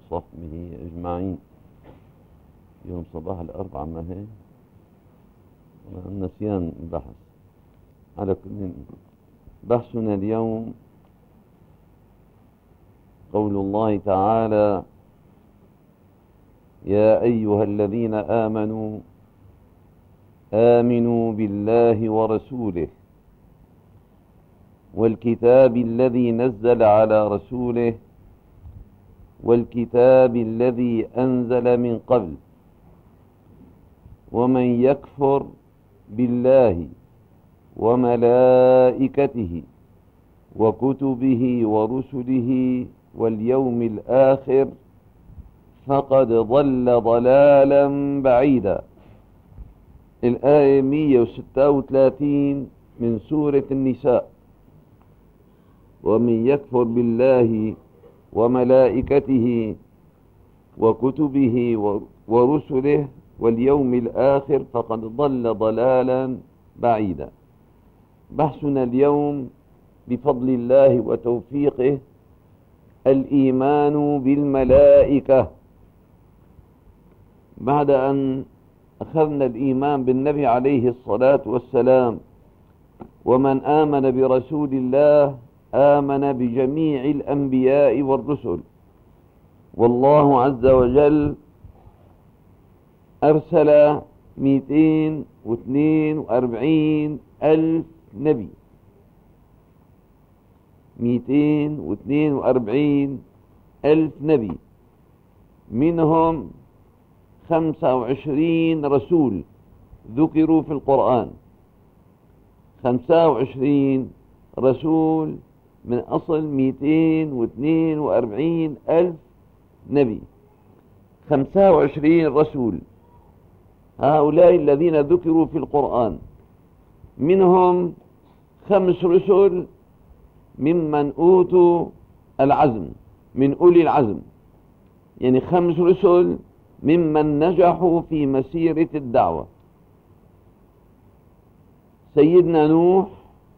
وصحبه أجمعين. يوم صباح الأربعاء ما هيك نسيان البحث. على كل بحثنا اليوم قول الله تعالى: يا أيها الذين آمنوا بالله ورسوله والكتاب الذي نزل على رسوله والكتاب الذي أنزل من قبل ومن يكفر بالله وملائكته وكتبه ورسله واليوم الآخر فقد ضل ضلالا بعيدا. الآية 136 من سورة النساء: ومن يكفر بالله وملائكته وكتبه ورسله واليوم الآخر فقد ضل ضلالا بعيدا. بحثنا اليوم بفضل الله وتوفيقه الإيمان بالملائكة. بعد أن أخذنا الإيمان بالنبي عليه الصلاة والسلام، ومن آمن برسول الله آمن بجميع الأنبياء والرسل، والله عز وجل أرسل 242 ألف نبي، 242 ألف نبي، منهم 25 رسول ذكروا في القرآن. 25 رسول من أصل 242 ألف نبي، 25 رسول. هؤلاء الذين ذكروا في القرآن منهم 5 رسل ممن أوتوا العزم، من أولي العزم، يعني 5 رسل ممن نجحوا في مسيرة الدعوة: سيدنا نوح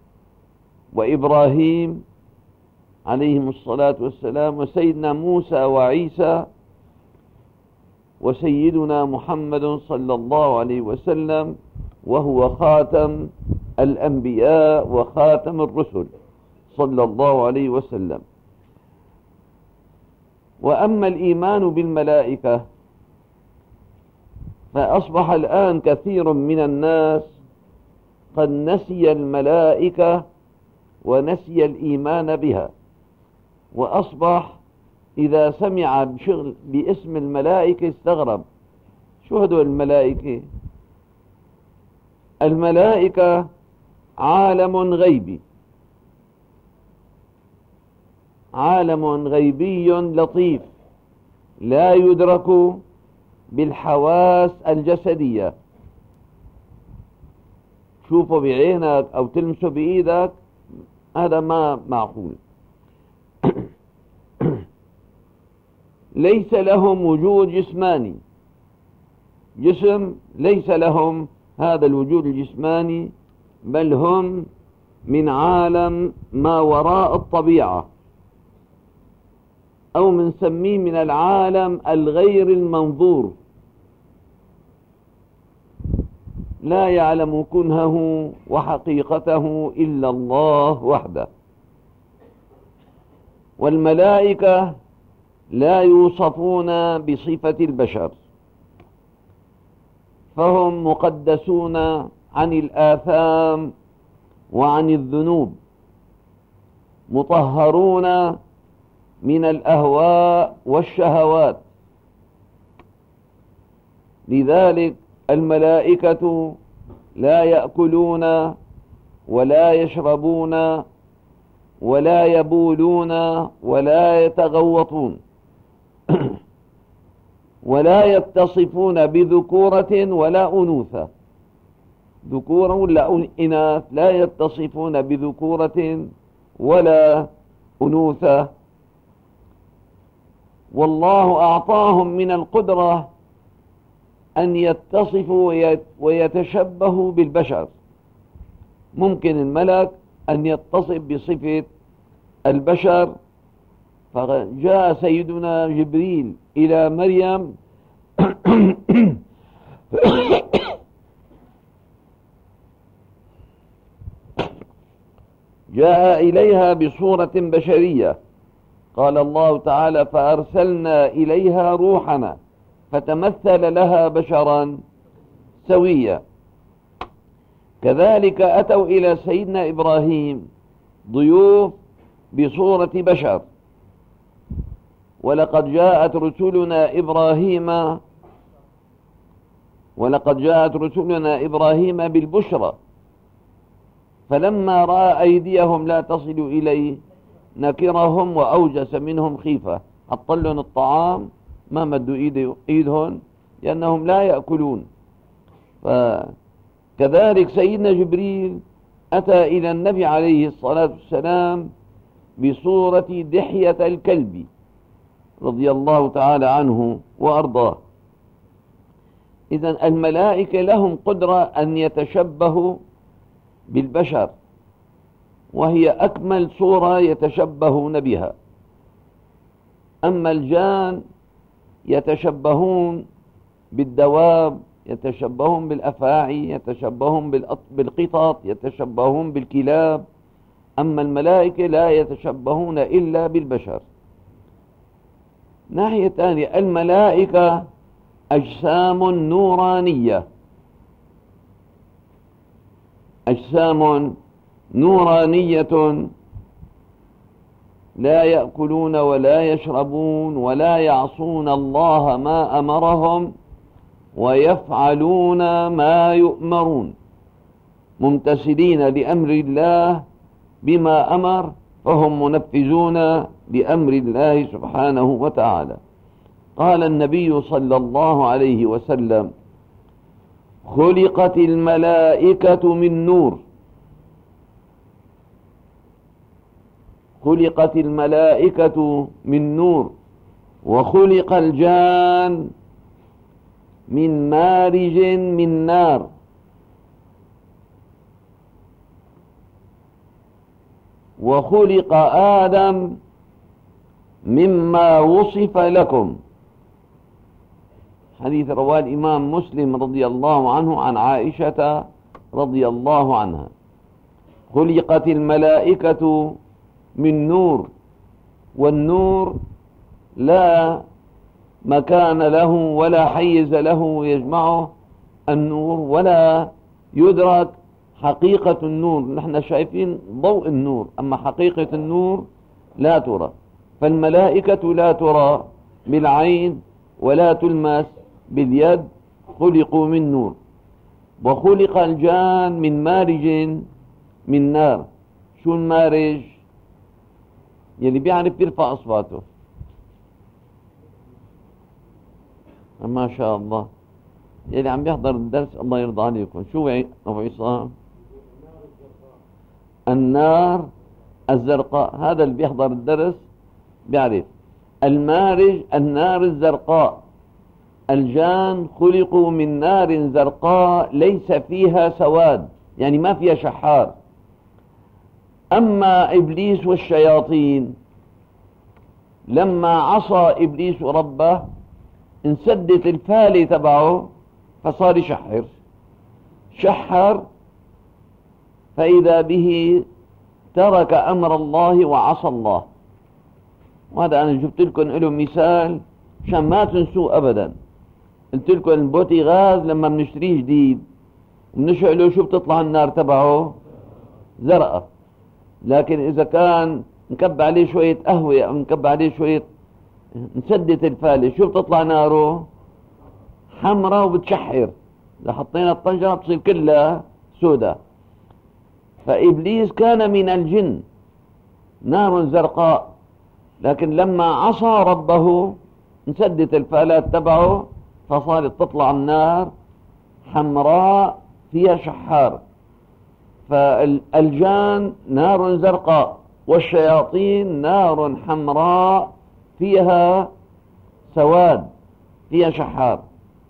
وإبراهيم عليهم الصلاة والسلام، وسيدنا موسى وعيسى، وسيدنا محمد صلى الله عليه وسلم، وهو خاتم الأنبياء وخاتم الرسل صلى الله عليه وسلم. وأما الإيمان بالملائكة فأصبح الآن كثير من الناس قد نسي الملائكة ونسي الإيمان بها، وأصبح إذا سمع باسم الملائكة استغرب. شو هدول الملائكة؟ الملائكة عالم غيبي، عالم غيبي لطيف لا يدرك بالحواس الجسدية. شوفه بعينك أو تلمسه بإيدك هذا ما معقول. ليس لهم وجود جسماني، جسم ليس لهم هذا الوجود الجسماني، بل هم من عالم ما وراء الطبيعة، أو منسميه من العالم الغير المنظور، لا يعلم كنهه وحقيقته إلا الله وحده. والملائكة لا يوصفون بصفة البشر، فهم مقدسون عن الآثام وعن الذنوب، مطهرون من الأهواء والشهوات. لذلك الملائكة لا يأكلون ولا يشربون ولا يبولون ولا يتغوطون ولا يتصفون بذكورة ولا أنوثة، ذكورا ولا إناث، لا يتصفون بذكورة ولا أنوثة. والله أعطاهم من القدرة أن يتصفوا ويتشبهوا بالبشر. ممكن الملك أن يتصف بصفة البشر فجاء سيدنا جبريل إلى مريم جاء إليها بصورة بشرية. قال الله تعالى: فأرسلنا إليها روحنا فتمثل لها بشرا سويا. كذلك أتوا إلى سيدنا إبراهيم ضيوف بصورة بشر. ولقد جاءت رسلنا إبراهيم بالبشرى، فلما رأى أيديهم لا تصل إليه نكرهم وأوجس منهم خيفة. حطلهم الطعام ما مدوا إيدهم لأنهم لا يأكلون. فكذلك سيدنا جبريل أتى إلى النبي عليه الصلاة والسلام بصورة دحية الكلب رضي الله تعالى عنه وأرضاه. إذن الملائكة لهم قدرة أن يتشبهوا بالبشر، وهي أكمل صورة يتشبهون بها. أما الجان يتشبهون بالدواب، يتشبهون بالأفاعي، يتشبهون بالقطط، يتشبهون بالكلاب. أما الملائكة لا يتشبهون إلا بالبشر. ناحية ثانية، الملائكة أجسام نورانية، أجسام نورانية لا يأكلون ولا يشربون ولا يعصون الله ما أمرهم ويفعلون ما يؤمرون، ممتثلين لأمر الله بما أمر، فهم منفذون لأمر الله سبحانه وتعالى. قال النبي صلى الله عليه وسلم: خلقت الملائكة من نور، خلقت الملائكة من نور، وخلق الجان من مارج من نار. وخلق آدم مما وصف لكم. حديث رواه الإمام مسلم رضي الله عنه عن عائشة رضي الله عنها. خلقت الملائكة من نور، والنور لا مكان له ولا حيز له يجمعه النور، ولا يدرك حقيقة النور. نحن شايفين ضوء النور، أما حقيقة النور لا ترى. فالملائكة لا ترى بالعين ولا تلمس باليد، خلقوا من نور. وخلق الجان من مارج من نار. شو المارج؟ يلي بيعرف يرفع أصواته. ما شاء الله، يلي عم بيحضر الدرس الله يرضى عليكم. شو أبو عصام؟ النار الزرقاء. هذا اللي بيحضر الدرس بيعرف. المارج النار الزرقاء. الجان خلقوا من نار زرقاء ليس فيها سواد، يعني ما فيها شحار. أما إبليس والشياطين لما عصى إبليس ربه انسدت الفالة تبعه فصار شحر، فإذا به ترك أمر الله وعصى الله. وهذا أنا جبت لكم له مثال عشان ما تنسوه أبدا. قلت لكم البوتيغاز لما بنشتريه جديد وبنشعله شو بتطلع النار تبعه؟ زرقاء. لكن إذا كان نكب عليه شوية قهوة أو نكب عليه شوية نسدت الفالة، شو بتطلع ناره؟ حمراء وبتشحر. إذا حطينا الطنجرة بتصير كلها سوداء. فإبليس كان من الجن نار زرقاء، لكن لما عصى ربه انسدت الفالات تبعه فصارت تطلع النار حمراء فيها شحار. فالجان نار زرقاء، والشياطين نار حمراء فيها سواد، فيها شحار.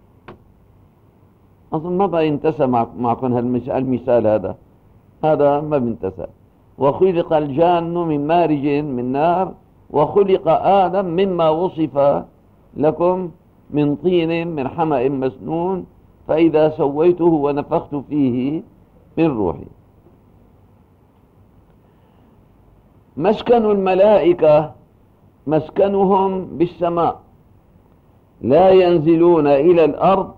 أصلا ما بقى ينتسى معكم المثال هذا ما بينتسى. وخلق الجان من مارج من نار، وخلق آدم مما وصف لكم من طين من حمأ مسنون فإذا سويته ونفخت فيه من روحي. مسكن الملائكة مسكنهم بالسماء، لا ينزلون إلى الأرض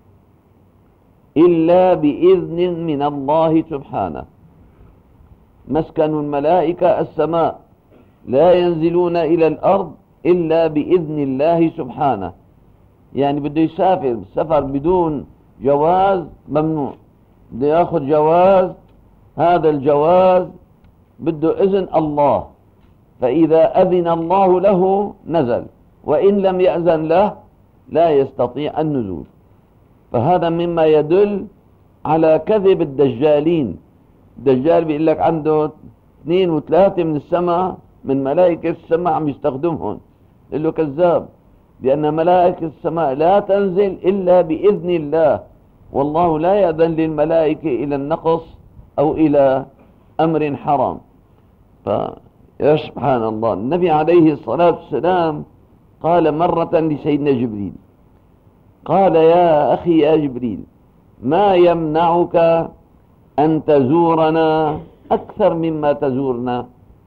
إلا بإذن من الله سبحانه. مسكن الملائكة السماء، لا ينزلون إلى الأرض إلا بإذن الله سبحانه. يعني بده يسافر سفر بدون جواز ممنوع، بده ياخذ جواز، هذا الجواز بده إذن الله، فإذا أذن الله له نزل، وإن لم يأذن له لا يستطيع النزول. فهذا مما يدل على كذب الدجالين. الدجال بيقول لك عنده 2 و3 من السماء، من ملائكة السماء عم يستخدمهم، يقول له كذاب، لأن ملائكة السماء لا تنزل إلا بإذن الله، والله لا يأذن للملائكة إلى النقص أو إلى أمر حرام. فيا سبحان الله، النبي عليه الصلاة والسلام قال مرة لسيدنا جبريل، قال يا أخي يا جبريل، ما يمنعك أن تزورنا أكثر مما تزورنا؟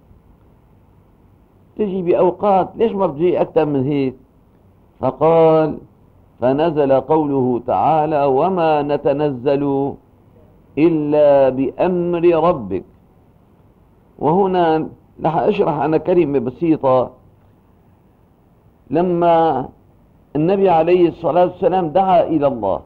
تجي بأوقات، ليش ما بتجي أكثر من هيك؟ فقال فنزل قوله تعالى وما نتنزل إلا بأمر ربك. وهنا رح أشرح أنا كلمة بسيطة. لما النبي عليه الصلاة والسلام دعا إلى الله،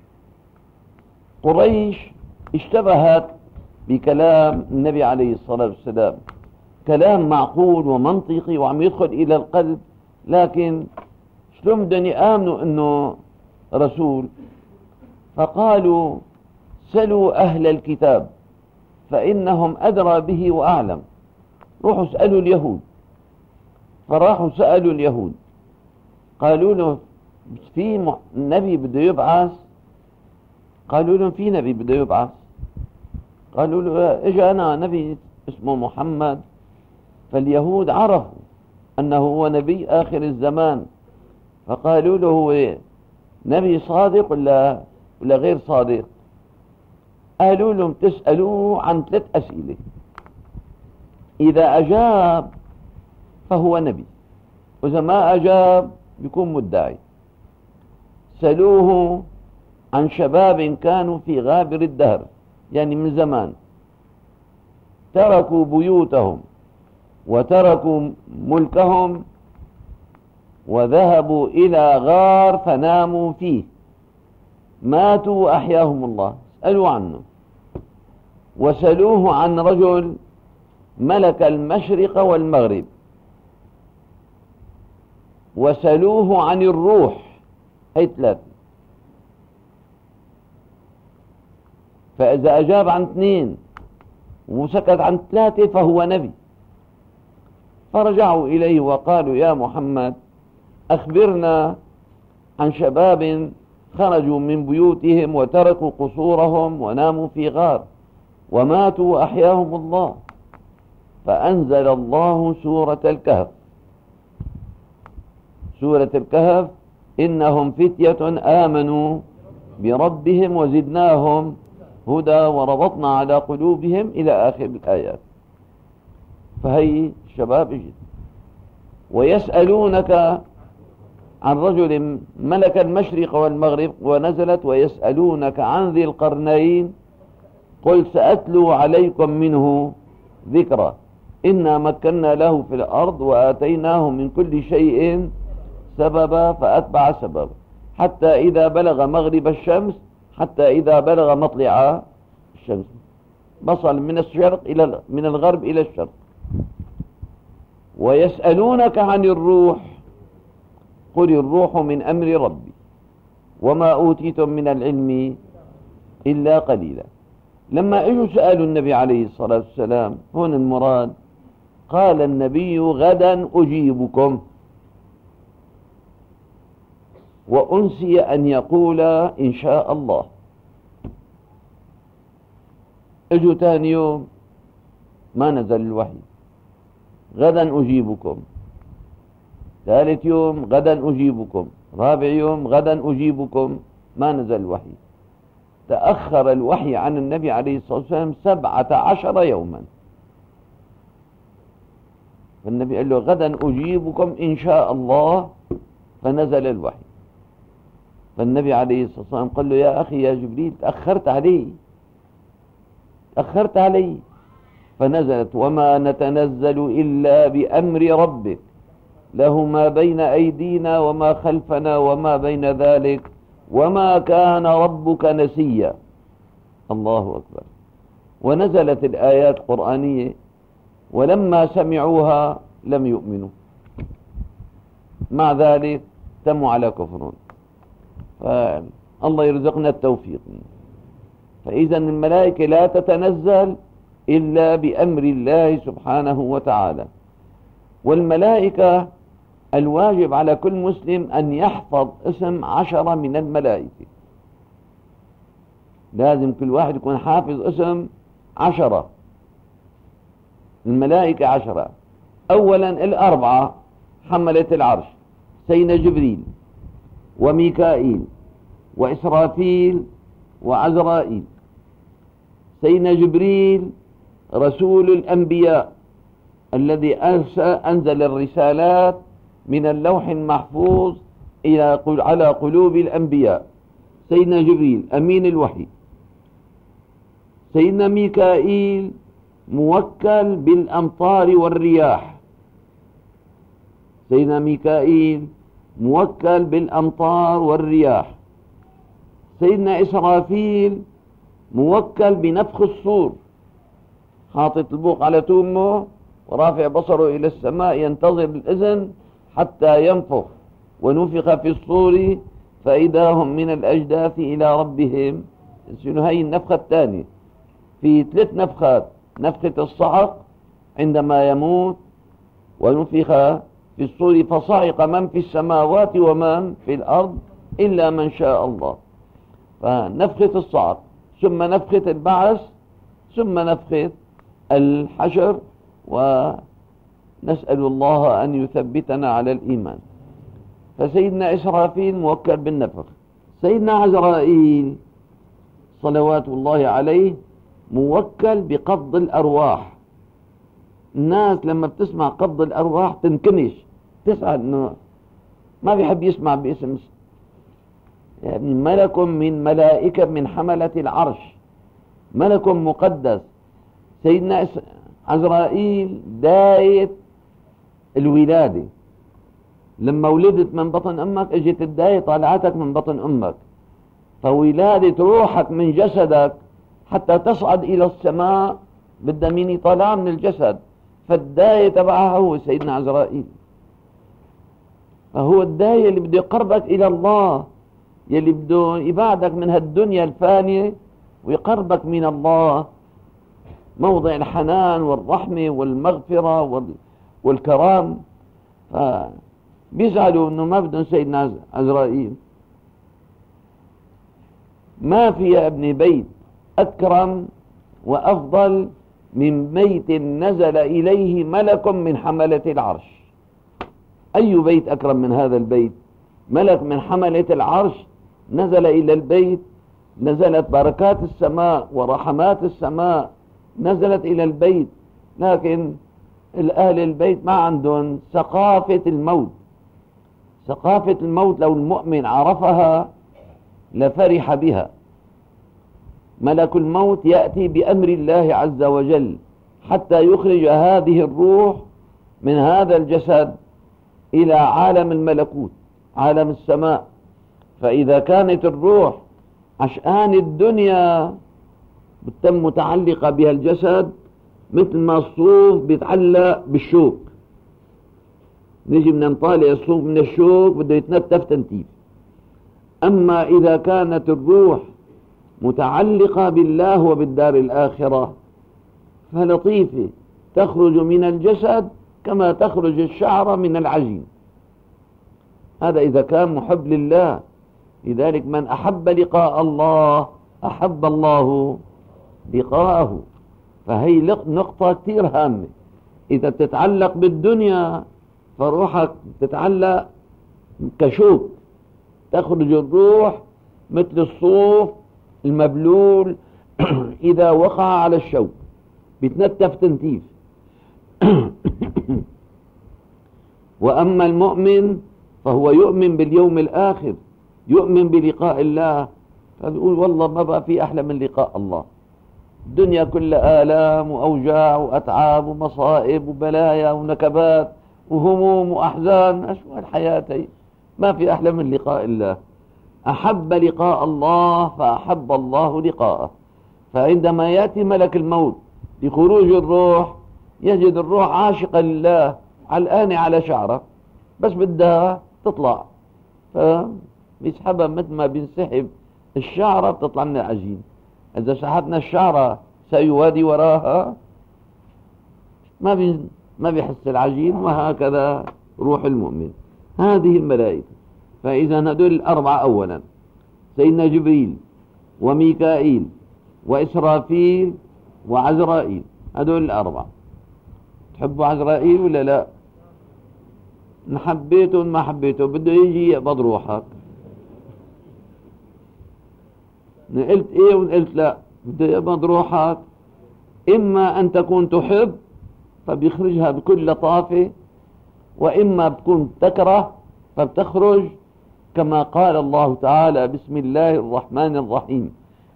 قريش اشتبهت بكلام النبي عليه الصلاة والسلام، كلام معقول ومنطقي وعم يدخل إلى القلب، لكن شلون بدهم يآمنوا أنه رسول؟ فقالوا سلوا أهل الكتاب فإنهم أدرى به وأعلم. روحوا اسألوا اليهود. فراحوا سألوا اليهود، قالوا له في نبي بده يبعث؟ قالوا لهم في نبي بده يبعث. قالوا له اجانا نبي اسمه محمد. فاليهود عرفوا أنه هو نبي آخر الزمان، فقالوا له هو نبي صادق ولا غير صادق؟ قالوا لهم تسألوه عن 3 أسئلة، إذا أجاب فهو نبي، وإذا ما أجاب يكون مدعي. سألوه عن شباب كانوا في غابر الدهر، يعني من زمان، تركوا بيوتهم وتركوا ملكهم وذهبوا إلى غار فناموا فيه، ماتوا وأحياهم الله، اسألوا عنه. وسألوه عن رجل ملك المشرق والمغرب، وسألوه عن الروح، هي 3. فإذا أجاب عن 2 وسكت عن 3 فهو نبي. فرجعوا إليه وقالوا يا محمد أخبرنا عن شباب خرجوا من بيوتهم وتركوا قصورهم وناموا في غار وماتوا وأحياهم الله. فأنزل الله سورة الكهف. سورة الكهف إنهم فتية آمنوا بربهم وزدناهم هدى وربطنا على قلوبهم إلى آخر الآيات. فهي الشباب اجد ويسألونك عن رجل ملك المشرق والمغرب، ونزلت ويسألونك عن ذي القرنين قل سأتلو عليكم منه ذكرى إنا مكنا له في الأرض وآتيناه من كل شيء سببا فأتبع سببا حتى إذا بلغ مغرب الشمس حتى إذا بلغ مطلع الشمس بصل من الغرب إلى الشرق. ويسألونك عن الروح قل الروح من أمر ربي وما أوتيتم من العلم إلا قليلا. لما اجوا سألوا النبي عليه الصلاة والسلام، هون المراد، قال النبي غدا أجيبكم، وأنسي أن يقول إن شاء الله. اجوا ثاني يوم ما نزل الوحي، غدا أجيبكم، ثالث يوم غدا أجيبكم، رابع يوم غدا أجيبكم، ما نزل الوحي. تأخر الوحي عن النبي عليه الصلاة والسلام 17 يوما. فالنبي قال له غدا أجيبكم إن شاء الله، فنزل الوحي. فالنبي عليه الصلاة والسلام قال له يا أخي يا جبريل تأخرت علي. فنزلت وما نتنزل إلا بأمر ربك له ما بين أيدينا وما خلفنا وما بين ذلك وما كان ربك نسيا. الله أكبر. ونزلت الآيات القرآنية ولما سمعوها لم يؤمنوا، مع ذلك تموا على كفرهم. فالله يرزقنا التوفيق. فإذا الملائكة لا تتنزل إلا بأمر الله سبحانه وتعالى. والملائكة الواجب على كل مسلم أن يحفظ اسم 10 من الملائكة. لازم كل واحد يكون حافظ اسم 10 الملائكة 10. أولا 4 حملة العرش، سيدنا جبريل وميكائيل وإسرافيل وعزرائيل. سيدنا جبريل رسول الأنبياء الذي أنزل الرسالات من اللوح المحفوظ على قلوب الأنبياء. سيدنا جبريل أمين الوحي. سيدنا ميكائيل موكل بالأمطار والرياح. سيدنا ميكائيل موكل بالأمطار والرياح. سيدنا إسرافيل موكل بنفخ الصور، حاطط البوق على تومه ورافع بصره إلى السماء ينتظر الإذن حتى ينفخ. ونفخ في الصور فإذا هم من الأجداث إلى ربهم. هي النفخة الثانية. في 3 نفخات: نفخة الصعق عندما يموت، ونفخ في الصور فصعق من في السماوات ومن في الأرض إلا من شاء الله. فنفخة الصعق، ثم نفخة البعث، ثم نفخة الحشر. ونسأل الله أن يثبتنا على الإيمان. فسيدنا إسرافيل موكل بالنفخ. سيدنا عزرائيل صلوات الله عليه موكل بقبض الأرواح. الناس لما بتسمع قبض الأرواح تنكنش، تسأل إنه ما بيحب يسمع باسم يعني ملك من ملائكة من حملة العرش، ملك مقدس. سيدنا عزرائيل داية الولادة، لما ولدت من بطن أمك اجت الداية طالعتك من بطن أمك، فولادة روحك من جسدك حتى تصعد إلى السماء بدها مين يطالع من الجسد، فالداية تبعها هو سيدنا عزرائيل. فهو الداية اللي بده يقربك إلى الله، يلي بده يبعدك من هالدنيا الفانية ويقربك من الله، موضع الحنان والرحمة والمغفرة والكرام. بيزعلوا انه ما بدهم سيدنا عزرائيل. ما في يا ابن بيت أكرم وأفضل من بيت نزل إليه ملك من حملة العرش. أي بيت أكرم من هذا البيت؟ ملك من حملة العرش نزل إلى البيت، نزلت بركات السماء ورحمات السماء نزلت إلى البيت. لكن الأهل البيت ما عندهم ثقافة الموت. ثقافة الموت لو المؤمن عرفها لفرح بها. ملك الموت يأتي بأمر الله عز وجل حتى يخرج هذه الروح من هذا الجسد إلى عالم الملكوت، عالم السماء. فإذا كانت الروح عشان الدنيا بتم متعلقة بها الجسد، مثل ما الصوف بيتعلق بالشوك، نجي بدنا نطالع الصوف من الشوك بده يتنتف تنتيف. أما إذا كانت الروح متعلقة بالله وبالدار الآخرة فلطيفة، تخرج من الجسد كما تخرج الشعرة من العجين. هذا إذا كان محب لله. لذلك من أحب لقاء الله أحب الله لقاءه. فهي نقطة كثير هامة. إذا تتعلق بالدنيا فروحك تتعلق كشوك، تخرج الروح مثل الصوف المبلول إذا وقع على الشوك بيتنتف تنتيف. وأما المؤمن فهو يؤمن باليوم الآخر، يؤمن بلقاء الله، فبيقول والله ما بقى في أحلى من لقاء الله. الدنيا كلها آلام وأوجاع وأتعاب ومصائب وبلايا ونكبات وهموم وأحزان، أشوى الحياة ما في أحلى من لقاء الله. أحب لقاء الله فأحب الله لقاءه. فعندما يأتي ملك الموت لخروج الروح يجد الروح عاشقة لله علقانة على شعره، بس بدها تطلع فبيسحبها مثل ما بينسحب الشعرة بتطلع من العجين. إذا سحبنا الشعرة سيوادي وراها ما بيحس العجين. وهكذا روح المؤمن. هذه الملائكة. فإذا هدول الأربعة أولا سيدنا جبريل وميكائيل وإسرافيل وعزرائيل، هدول الأربعة. تحبوا عزرائيل ولا لا؟ إن حبيته ما حبيته بده يجي يقبض روحك. إن قلت إيه وإن قلت لا بده يقبض روحك. إما أن تكون تحب فبيخرجها بكل لطافة، وإما بتكون تكره فبتخرج كما قال الله تعالى: بسم الله الرحمن الرحيم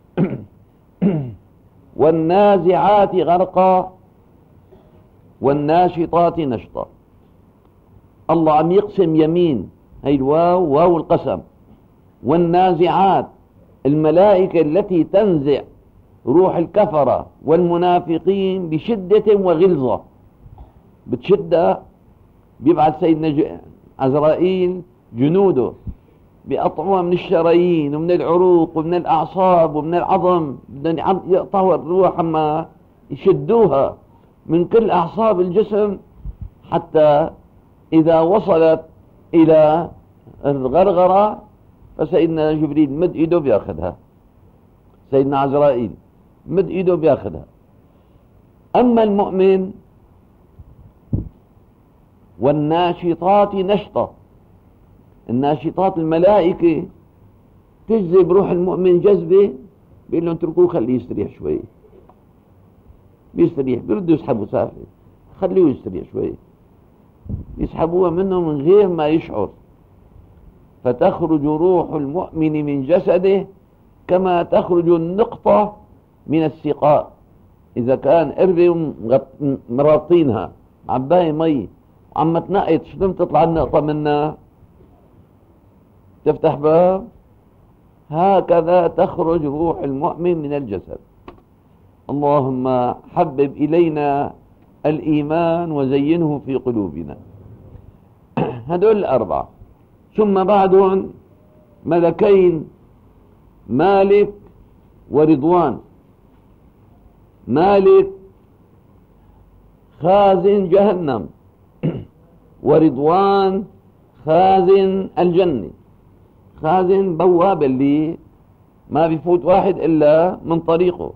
والنازعات غرقا والناشطات نشطا. الله عم يقسم يمين، هي الواو واو القسم. والنازعات الملائكة التي تنزع روح الكفرة والمنافقين بشدة وغلظة، بتشدها. بيبعث سيدنا عزرائيل جنوده بيقطعوها من الشرايين ومن العروق ومن الأعصاب ومن العظم، يقطعوا الروح أما يشدوها من كل أعصاب الجسم، حتى إذا وصلت إلى الغرغرة فسيدنا جبريل مد إيده بياخذها، سيدنا عزرائيل مد إيده بياخذها. أما المؤمن والناشطات نشطة، الناشطات الملائكة تجذب روح المؤمن جذبة، بيقول لهم اتركوه خليه يستريح شوي. بيستريح، بيردوا يسحبوا سافة، خليه يستريح شوي، يسحبوها منه من غير ما يشعر. فتخرج روح المؤمن من جسده كما تخرج النقطة من السقاء. إذا كان قربة مرابطينها عباية مي عم تنقط، شلون تطلع النقطة منها؟ تفتح باب، هكذا تخرج روح المؤمن من الجسد. اللهم حبب إلينا الإيمان وزينه في قلوبنا. هدول الأربعة. ثم بعدهم ملكين، مالك ورضوان. مالك خازن جهنم، ورضوان خازن الجنة. خازن بواب اللي ما بيفوت واحد إلا من طريقه.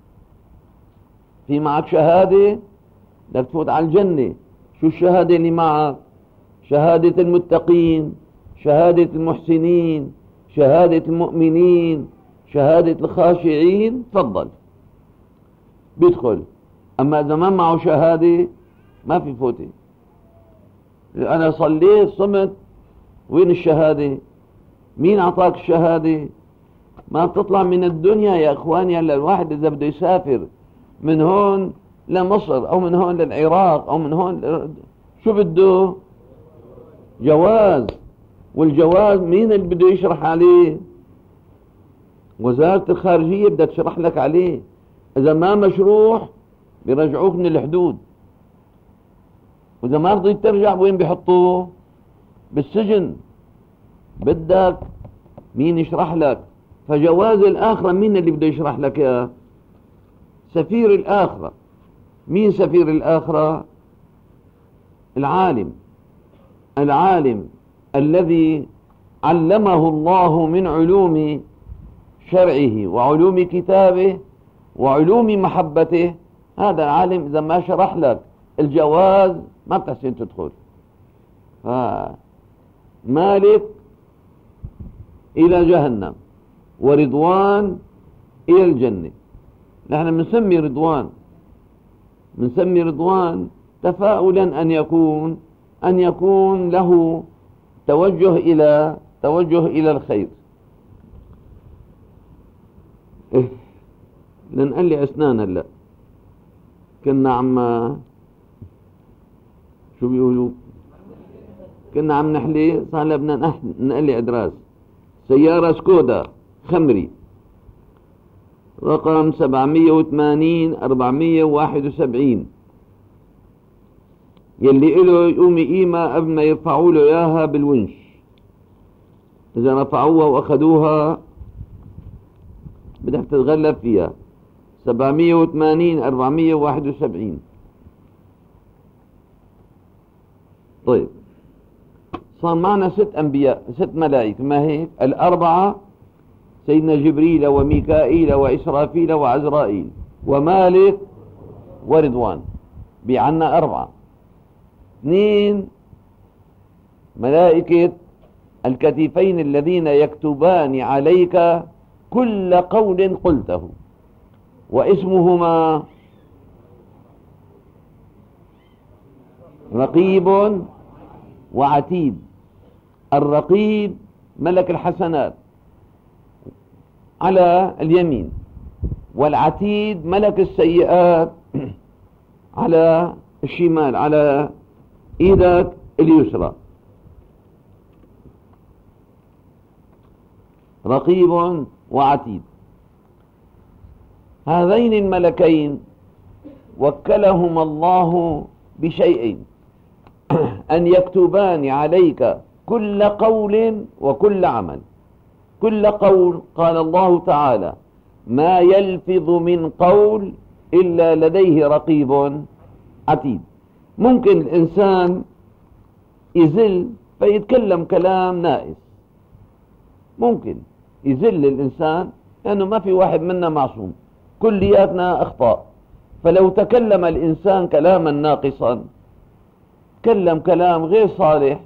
في معك شهادة بدك تفوت على الجنة. شو الشهادة اللي معك؟ شهادة المتقين، شهادة المحسنين، شهادة المؤمنين، شهادة الخاشعين. تفضل بيدخل. أما إذا ما معه شهادة ما في فوتة. أنا صليت صمت، وين الشهادة؟ مين أعطاك الشهادة؟ ما بتطلع من الدنيا يا إخواني. هلا الواحد إذا بده يسافر من هون لمصر أو من هون للعراق أو من هون شو بده؟ جواز. والجواز مين اللي بده يشرح عليه؟ وزارة الخارجية بدها تشرح لك عليه. إذا ما مشروح بيرجعوك من الحدود، وإذا ما رضيت ترجع وين بيحطوه؟ بالسجن. بدك مين يشرح لك؟ فجواز الآخرة مين اللي بده يشرح لك يا سفير الآخرة؟ مين سفير الآخرة؟ العالم. العالم الذي علمه الله من علوم شرعه وعلوم كتابه وعلوم محبته. هذا العالم إذا ما شرح لك الجواز ما بتحسن تدخل. فمالك إلى جهنم ورضوان إلى الجنة. نحن بنسمي رضوان تفاؤلا أن يكون له توجه إلى الخير. لنقلي أسنان هلا كنا شو بيقولوا كنا عم نحلي صار بدنا نقلي أدراس. سيارة سكودا خمري رقم 780-471 يلي إله يقوم قيمة قبل ما يرفعوا له إياها بالونش. إذا رفعوها وأخذوها بدك تتغلب فيها. 780-471. طيب صار معنا 6 أنبياء 6 ملائكة، ما هيك؟ 4 سيدنا جبريل وميكائيل وإسرافيل وعزرائيل ومالك ورضوان، بعنا 4. 2 ملائكة الكتفين الذين يكتبان عليك كل قول قلته، واسمهما رقيب وعتيد. الرقيب ملك الحسنات على اليمين، والعتيد ملك السيئات على الشمال، على ايدك اليسرى. رقيب وعتيد. هذين الملكين وكلهما الله بشيئين: أن يكتبان عليك كل قول وكل عمل. كل قول قال الله تعالى: ما يلفظ من قول إلا لديه رقيب عتيد. ممكن الإنسان يزل فيتكلم كلام نائس، ممكن يزل الإنسان، لأنه ما في واحد منا معصوم، كلياتنا أخطاء. فلو تكلم الإنسان كلاما ناقصا، تكلم كلام غير صالح،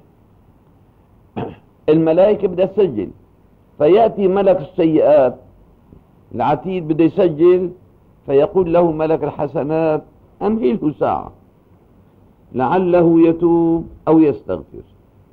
الملائكة بدها تسجل، فيأتي ملك السيئات العتيد بده يسجل، فيقول له ملك الحسنات: أمهله ساعة لعله يتوب أو يستغفر.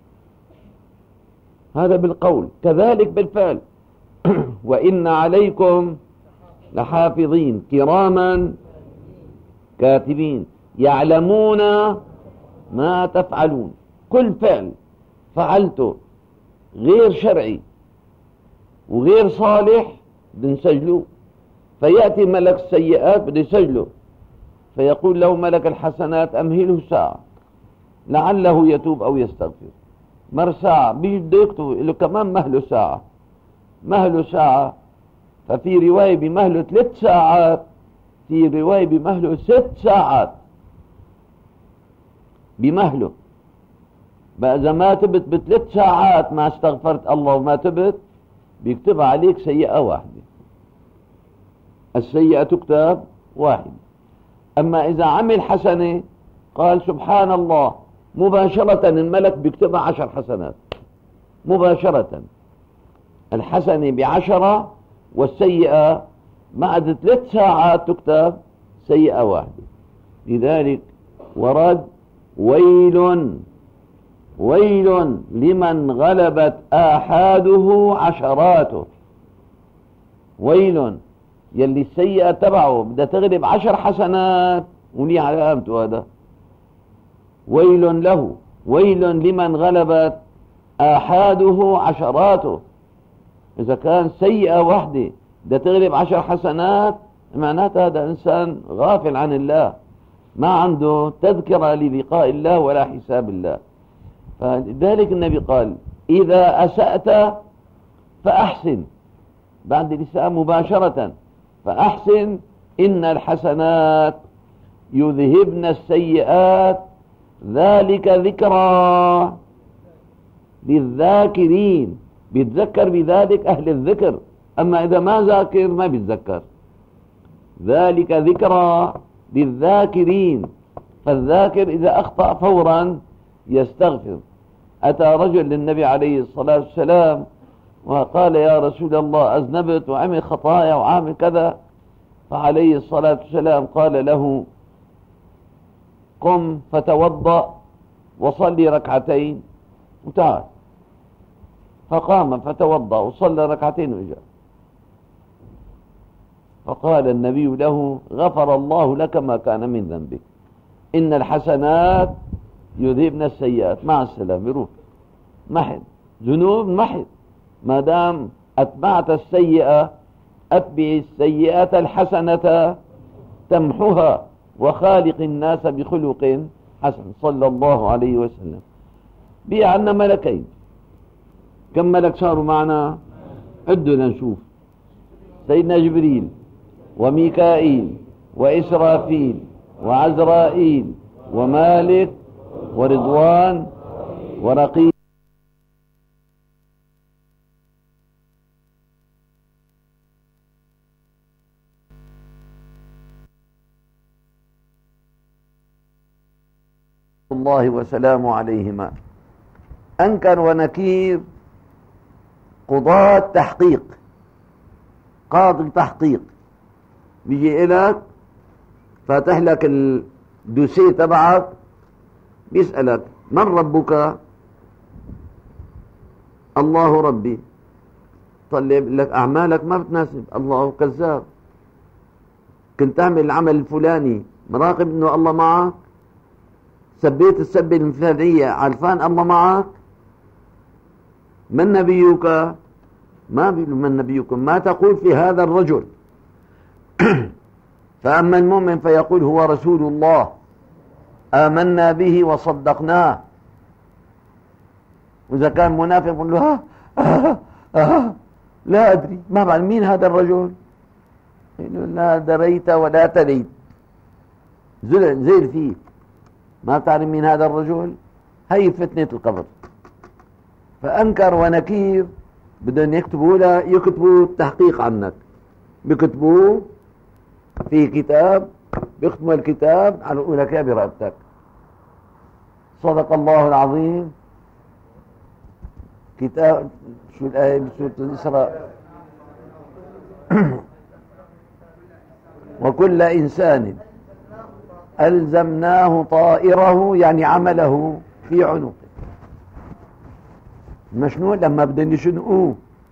هذا بالقول، كذلك بالفعل. وإن عليكم لحافظين كراما كاتبين يعلمون ما تفعلون. كل فعل فعلته غير شرعي وغير صالح بنسجله، فيأتي ملك السيئات بده يسجله، فيقول له ملك الحسنات: أمهله ساعة لعله يتوب أو يستغفر. مر ساعة بيجي بده يكتب له كمان مهله ساعة. ففي رواية بمهله 3 ساعات، في رواية بمهله 6 ساعات بمهله. بقى إذا ما تبت ب3 ساعات ما استغفرت الله وما تبت، بيكتب عليك سيئة واحدة. السيئة تكتب 1. أما إذا عمل حسنة قال سبحان الله، مباشرة الملك بيكتبها 10 حسنات مباشرة. الحسنة ب10 والسيئة بعد 3 ساعات تكتب سيئة واحدة. لذلك ورد: ويل لمن غلبت آحاده عشراته. ويل يلي السيئة تبعه بدها تغلب 10 حسنات، ولي على قامته هذا. ويل له، ويل لمن غلبت آحاده عشراته. إذا كان سيئة واحدة بدها تغلب 10 حسنات، معناتها هذا إنسان غافل عن الله، ما عنده تذكرة للقاء الله ولا حساب الله. فلذلك النبي قال: إذا أسأت فأحسن، بعد الإساءة مباشرة فأحسن، إن الحسنات يذهبن السيئات، ذلك ذكرى للذاكرين. بيتذكر بذلك أهل الذكر، أما إذا ما ذاكر ما بيتذكر. ذلك ذكرى للذاكرين، فالذاكر إذا أخطأ فورا يستغفر. أتى رجل للنبي عليه الصلاة والسلام وقال يا رسول الله أذنبت وعمل خطايا وعامل كذا، فعليه الصلاة والسلام قال له قم فتوضأ وصلي ركعتين وتعال. فقام فتوضأ وصلى ركعتين وجاء، فقال النبي له غفر الله لك ما كان من ذنبك، إن الحسنات يذهبن السيئات، مع السلامة يروح محد ذنوب محد. ما دام أتبعت السيئة أتبع السيئة الحسنة تمحها وخالق الناس بخلق حسن صلى الله عليه وسلم. بي عنا ملكين، كم ملك صاروا معنا؟ عدوا لنشوف. سيدنا جبريل وميكائيل وإسرافيل وعزرائيل ومالك ورضوان ورقيب. الله وسلامه عليهما. أنكر ونكير قضاة تحقيق، قاضي تحقيق بيجي إلك فاتح لك الدوسيه تبعك بيسألك من ربك؟ الله ربي. طلب لك أعمالك ما بتناسب، الله كذاب. كنت تعمل العمل الفلاني مراقب إنه الله معك؟ سبيت السبة الفلانية عرفان الله معك؟ من نبيك؟ ما بيقول من نبيكم، ما تقول في هذا الرجل. فأما المؤمن فيقول هو رسول الله آمنا به وصدقناه. وإذا كان منافق يقول له لا أدري، ما بعد مين هذا الرجل؟ لا دريت ولا تليت، زير فيه، ما تعرف مين هذا الرجل. هي فتنة القبر. فأنكر ونكير بدهم يكتبوا التحقيق عنك، بيكتبوه في كتاب، بيختموا الكتاب على لك يا برقبتك. صدق الله العظيم. كتاب شو الآية بسورة الإسراء؟ وكل إنسان ألزمناه طائره، يعني عمله في عنقه. مشنون لما بدهم يشنقوه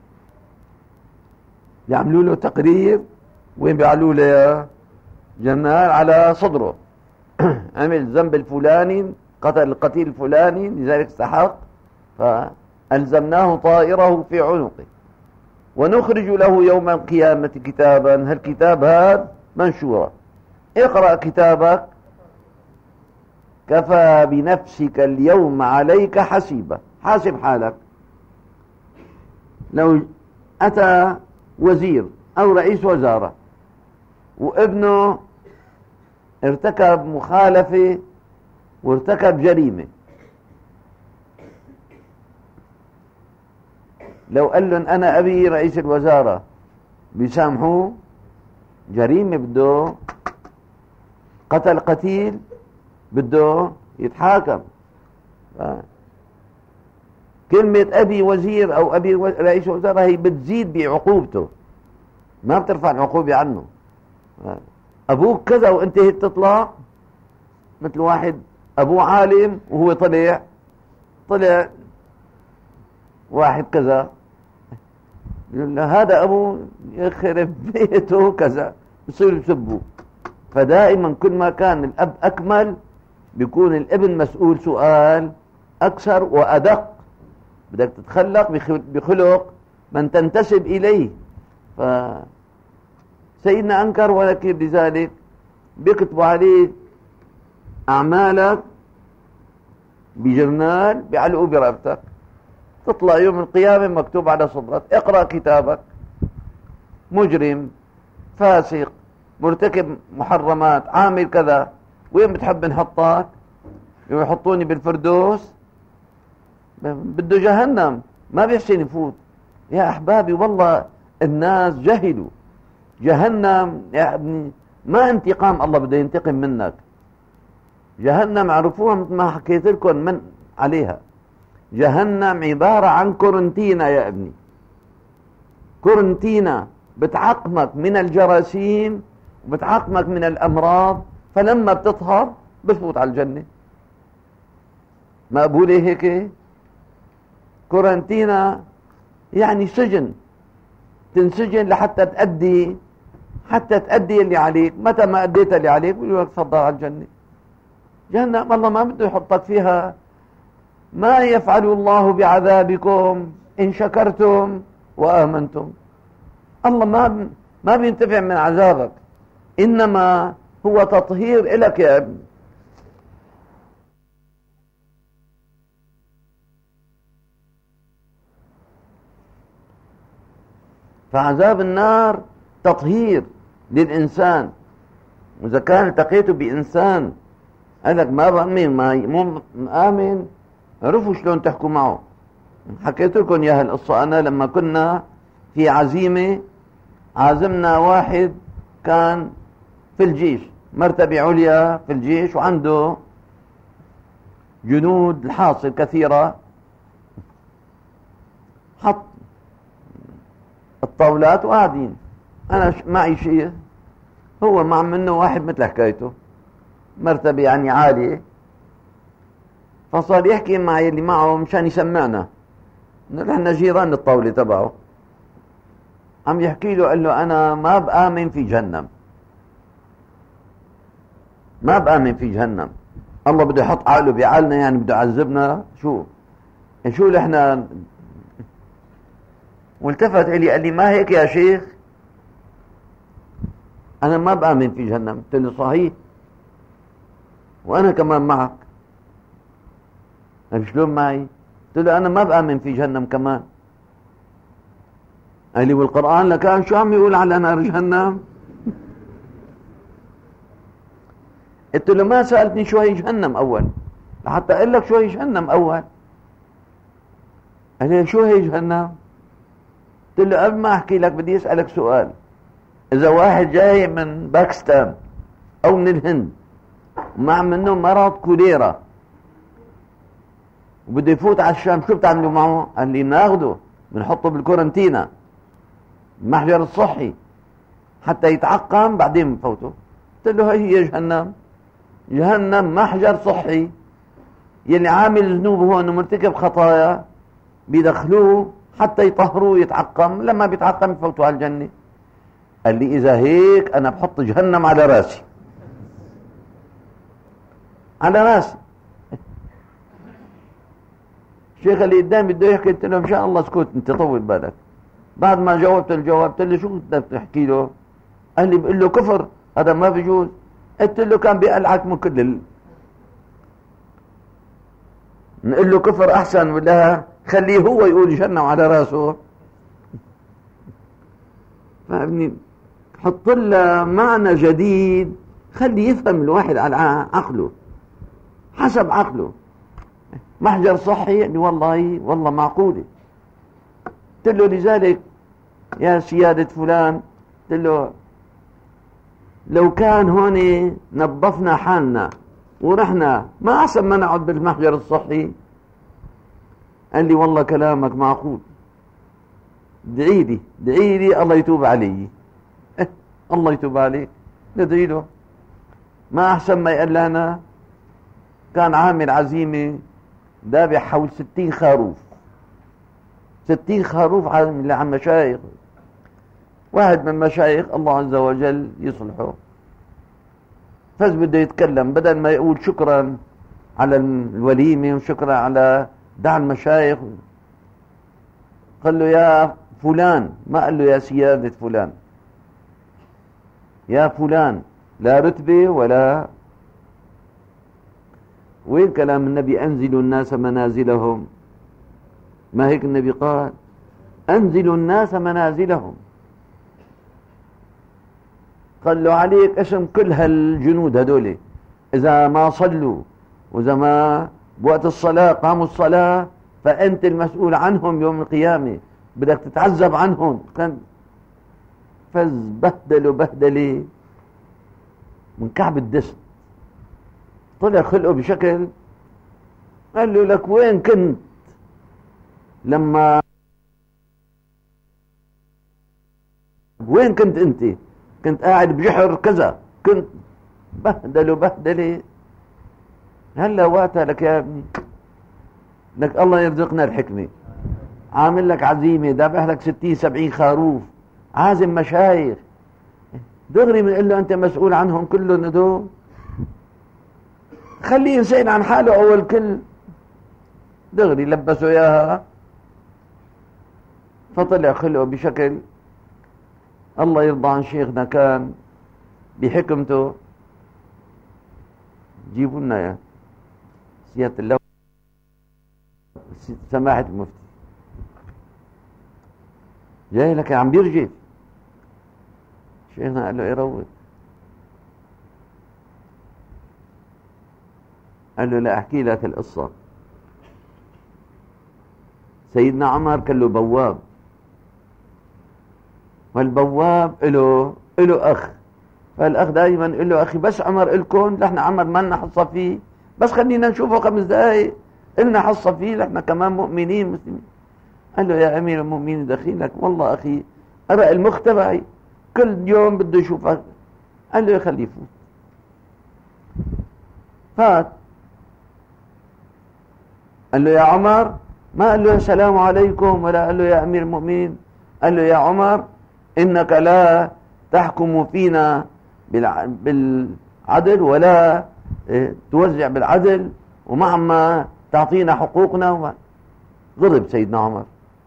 يعملوا له تقرير، وين بيعلوا له يا جمال؟ على صدره. عمل الذنب الفلاني، قتل القتيل الفلاني لذلك استحق، فألزمناه طائره في عنقه ونخرج له يوم القيامة كتابا. هالكتاب هذا منشورا، اقرأ كتابك كفى بنفسك اليوم عليك حسيبا. حاسب حالك. لو أتى وزير أو رئيس وزارة وابنه ارتكب مخالفة وارتكب جريمة، لو قال لهم أنا أبي رئيس الوزارة بيسامحوه؟ جريمة بده قتل قتيل بده يتحاكم. كلمة أبي وزير أو أبي رئيس وزراء هي بتزيد بعقوبته، ما بترفع العقوبة عنه. أبوك كذا وأنت هيك تطلع مثل واحد أبوه عالم وهو طلع واحد كذا، يقول له هذا أبوه يخرب بيته كذا، بصير يسبوه. فدائما كل ما كان الأب أكمل بيكون الابن مسؤول سؤال أكثر وأدق. بدك تتخلق بخلق من تنتسب إليه. فسيدنا أنكر ونكير لذلك بيكتبوا عليه أعمالك بجرنال بيعلقوا برقبتك، تطلع يوم القيامة مكتوب على صدرك اقرأ كتابك. مجرم، فاسق، مرتكب محرمات، عامل كذا، وين بتحب نحطك؟ يحطوني بالفردوس؟ بده جهنم، ما بيحسن يفوت. يا أحبابي والله الناس جهلوا. جهنم يا ابني ما انتقام الله بده ينتقم منك. جهنم عرفوها مثل ما حكيت لكم من عليها. جهنم عبارة عن كورنتينا يا ابني، كورنتينا بتعقمك من الجراثيم وبتعقمك من الأمراض، فلما بتطهر بتفوت على الجنة. مقبولة هيك؟ كورنتينا يعني سجن، تنسجن لحتى تأدي اللي عليك. متى ما أديت اللي عليك بيقول لك تفضل على الجنة. جهنم الله ما بده يحطك فيها. ما يفعل الله بعذابكم إن شكرتم وآمنتم. الله ما بينتفع من عذابك، إنما هو تطهير إلك يا ابني. فعذاب النار تطهير للإنسان. وإذا كان التقيته بإنسان قال لك ما بأمن مو آمن، عرفوا شلون تحكوا معه. حكيت لكم يا هالقصة. أنا لما كنا في عزيمة عازمنا واحد كان في الجيش، مرتبة عليا في الجيش، وعنده جنود الحاصل كثيرة. حط الطاولات وقاعدين، أنا معي شيء، هو مع منه واحد مثل حكايته، مرتبة يعني عالية. فصار يحكي معي اللي معه مشان يسمعنا، نحن جيران الطاولة تبعه. عم يحكي له، قال له أنا ما بآمن في جهنم، ما بآمن في جهنم. الله بده يحط عقله بعقلنا، يعني بده يعذبنا. شو احنا. والتفت إلي قال لي ما هيك يا شيخ، أنا ما بآمن في جهنم. قلت له صحيح، وأنا كمان معك. قال شلون معي؟ قلت له أنا ما بآمن في جهنم كمان. قال لي والقرآن لكان شو عم يقول على نار جهنم؟ قلت له ما سألتني شو هي جهنم أول لحتى أقول لك شو هي جهنم أول. قال لي شو هي جهنم؟ قلت له قبل ما أحكي لك بدي أسألك سؤال. إذا واحد جاي من باكستان أو من الهند ومع منه مرض كوليرا وبده يفوت على الشام، شو بتعملوا معه؟ قال لي ناخده بنحطه بالكورنتينا، المحجر الصحي، حتى يتعقم بعدين بنفوته. قلت له هي جهنم. جهنم محجر صحي، يلي عامل ذنوب هون ومرتكب خطايا بيدخلوه حتى يطهروه يتعقم، لما بيتعقم يفوتوا على الجنة. قال لي إذا هيك أنا بحط جهنم على راسي، على راسي. الشيخ اللي قدامي بده يحكي، قلت له إن شاء الله اسكت أنت، طول بالك. بعد ما جاوبت الجواب قلت له شو بدك تحكي له؟ قال لي بقول له كفر، هذا ما بيجوز. قلت له كان بيقلعك من كل نقول له كفر أحسن ولا خليه هو يقول جهنم على راسه؟ فابني حط له معنى جديد، خلي يفهم الواحد على عقله حسب عقله. محجر صحي يعني والله معقولة. قلت له لذلك يا سيادة فلان، قلت له لو كان هون نظفنا حالنا ورحنا ما أحسن ما نقعد بالمحجر الصحي؟ قال لي والله كلامك معقول، ادعي لي الله يتوب علي. الله يتوب عليك، ندعي له. ما أحسن ما يقول لنا كان عامل عزيمة دابح حول 60 خروف، 60 خروف عن مشايخ. واحد من المشايخ الله عز وجل يصلحه، فاز بده يتكلم، بدل ما يقول شكرا على الوليمة وشكرا على دع المشايخ، قال له يا فلان، ما قال له يا سيادة فلان، يا فلان، لا رتبة ولا. وين كلام النبي أنزلوا الناس منازلهم؟ ما هيك النبي قال أنزلوا الناس منازلهم؟ قال له عليك اسم كل هالجنود هدول، إذا ما صلوا وإذا ما بوقت الصلاة قاموا الصلاة فأنت المسؤول عنهم يوم القيامة، بدك تتعذب عنهم. كان فز بهدلوا بهدلة من كعب الدست، طلع خلقه بشكل. قال له لك وين كنت لما وين كنت انت؟ كنت قاعد بجحر كذا، كنت بهدله. هلا وقتها لك يا ابني، لك الله يرزقنا الحكمة، عامل لك عزيمة، دابح لك 60-70 خروف، عازم مشايخ، دغري بنقول له انت مسؤول عنهم كلهم هدول، خليه ينسأل عن حاله اول كل، دغري لبسوا اياها، فطلع خلقه بشكل. الله يرضى عن شيخنا، كان بحكمته جيبوا لنا يا سيادة الله سماحة المفتي، جاي لك عم بيرجف. شيخنا قال له يروق، قال له لا احكي لك القصة. سيدنا عمر كان له بواب، والبواب له اخ، فالاخ دائما يقول له اخي بس عمر الكون، نحن عمر ما لنا حصة فيه، بس خلينا نشوفه 5 دقائق، إلنا حصة فيه، نحن كمان مؤمنين مسلمين. قال له يا امير المؤمنين دخيلك، والله اخي ارى المخ تبعي كل يوم بده يشوفك. قال له خليه يفوت. فات، قال له يا عمر، ما قال له السلام عليكم ولا قال له يا امير المؤمنين، قال له يا عمر انك لا تحكم فينا بالعدل ولا توزع بالعدل، ومهما تعطينا حقوقنا. غضب سيدنا عمر،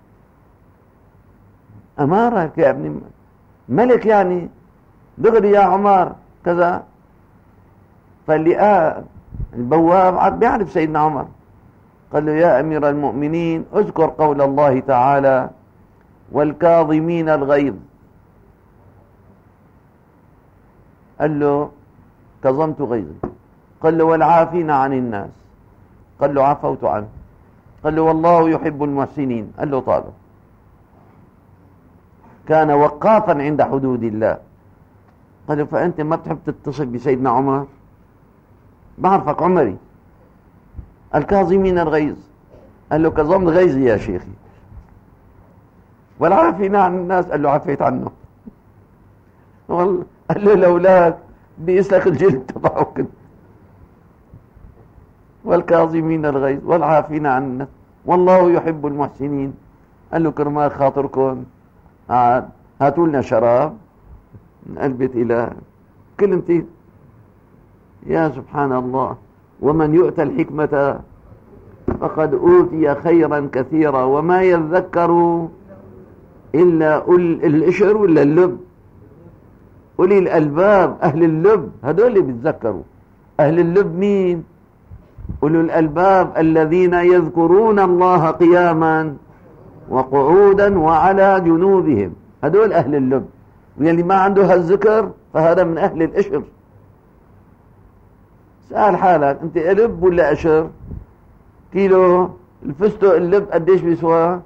أمارك يا ابن ملك يعني، دغري يا عمر كذا. فاللي البواب بيعرف سيدنا عمر، قال له يا أمير المؤمنين اذكر قول الله تعالى والكاظمين الغيظ. قال له كظمت غيظي. قال له والعافين عن الناس. قال له عفوت عنه. قال له والله يحب المحسنين. قال له طالب. كان وقافا عند حدود الله. قال له فأنت ما بتحب تتصل بسيدنا عمر؟ بعرفك عمري. الكاظمين الغيظ. قال له كظمت غيظي يا شيخي. والعافين عن الناس. قال له عفيت عنه. قال له لولاك بيسلك الجلد تبعه كنت. والكاظمين الغيظ والعافين عن الناس والله يحب المحسنين. قال له كرمال خاطركم هاتوا لنا شراب من البيت إلى كلمتين. يا سبحان الله. ومن يؤتى الحكمة فقد أوتي خيرا كثيرا وما يذكر إلا الإشر ولا اللب. أولي الألباب أهل اللب هذول اللي بيتذكروا. أهل اللب مين؟ أولي الألباب الذين يذكرون الله قياما وقعودا وعلى جنوبهم. هذول أهل اللب. واللي ما عنده هالذكر فهذا من أهل الإشر. سأل حالك أنت ألب ولا أشر؟ كيلو الفستق اللب قديش بيسوى؟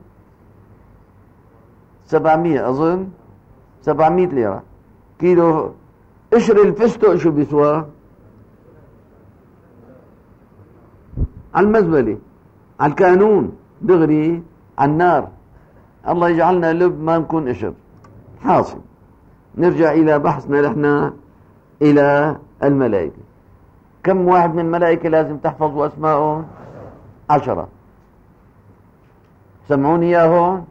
700 أظن 700 ليرة. كيلو قشر الفستق شو بيسوى؟ على المزبلة على الكانون دغري على النار. الله يجعلنا لب ما نكون قشر. حاصل نرجع إلى بحثنا نحن إلى الملائكة. كم واحد من الملائكة لازم تحفظوا أسمائهم؟ 10. سمعوني إياهم.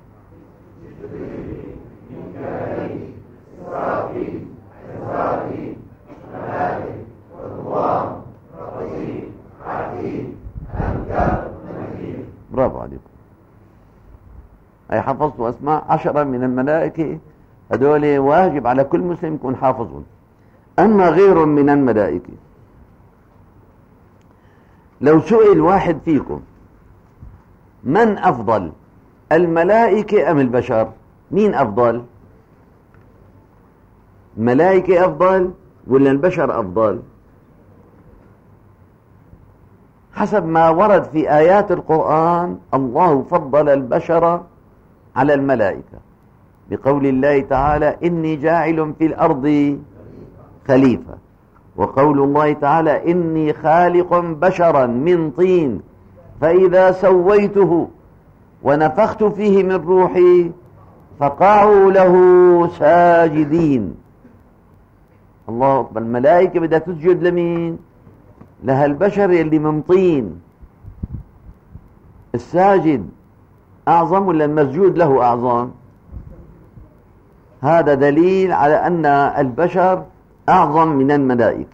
برافو عليكم. أي حفظتوا أسماء 10 من الملائكة. هذول واجب على كل مسلم يكون حافظهم. أما غير من الملائكة، لو سئل واحد فيكم من أفضل الملائكة أم البشر، مين أفضل؟ الملائكة أفضل ولا البشر أفضل؟ حسب ما ورد في آيات القرآن الله فضل البشر على الملائكة بقول الله تعالى إني جاعل في الأرض خليفة، وقول الله تعالى إني خالق بشرا من طين فإذا سويته ونفخت فيه من روحي فقعوا له ساجدين. الله أكبر. الملائكة بدها تسجد لمين؟ لها البشر اللي من طين. الساجد أعظم ولا المسجود له أعظم؟ هذا دليل على أن البشر أعظم من الملائكة.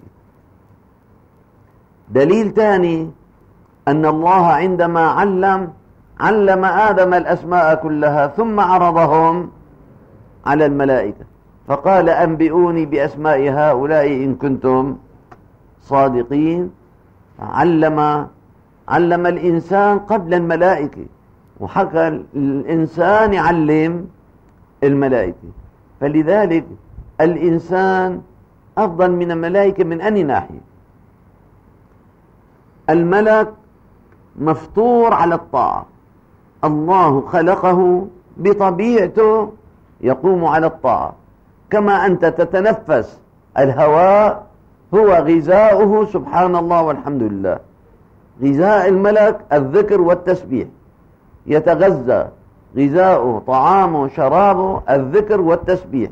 دليل ثاني أن الله عندما علم آدم الأسماء كلها ثم عرضهم على الملائكة فقال أنبئوني بأسماء هؤلاء إن كنتم صادقين. علم الإنسان قبل الملائكة، وحكى الإنسان يعلم الملائكة. فلذلك الإنسان أفضل من الملائكة. من أي ناحية؟ الملك مفطور على الطاعة، الله خلقه بطبيعته يقوم على الطاعة. كما أنت تتنفس الهواء هو غذاؤه سبحان الله والحمد لله. غذاء الملك الذكر والتسبيح، يتغذى غذاؤه طعامه شرابه الذكر والتسبيح.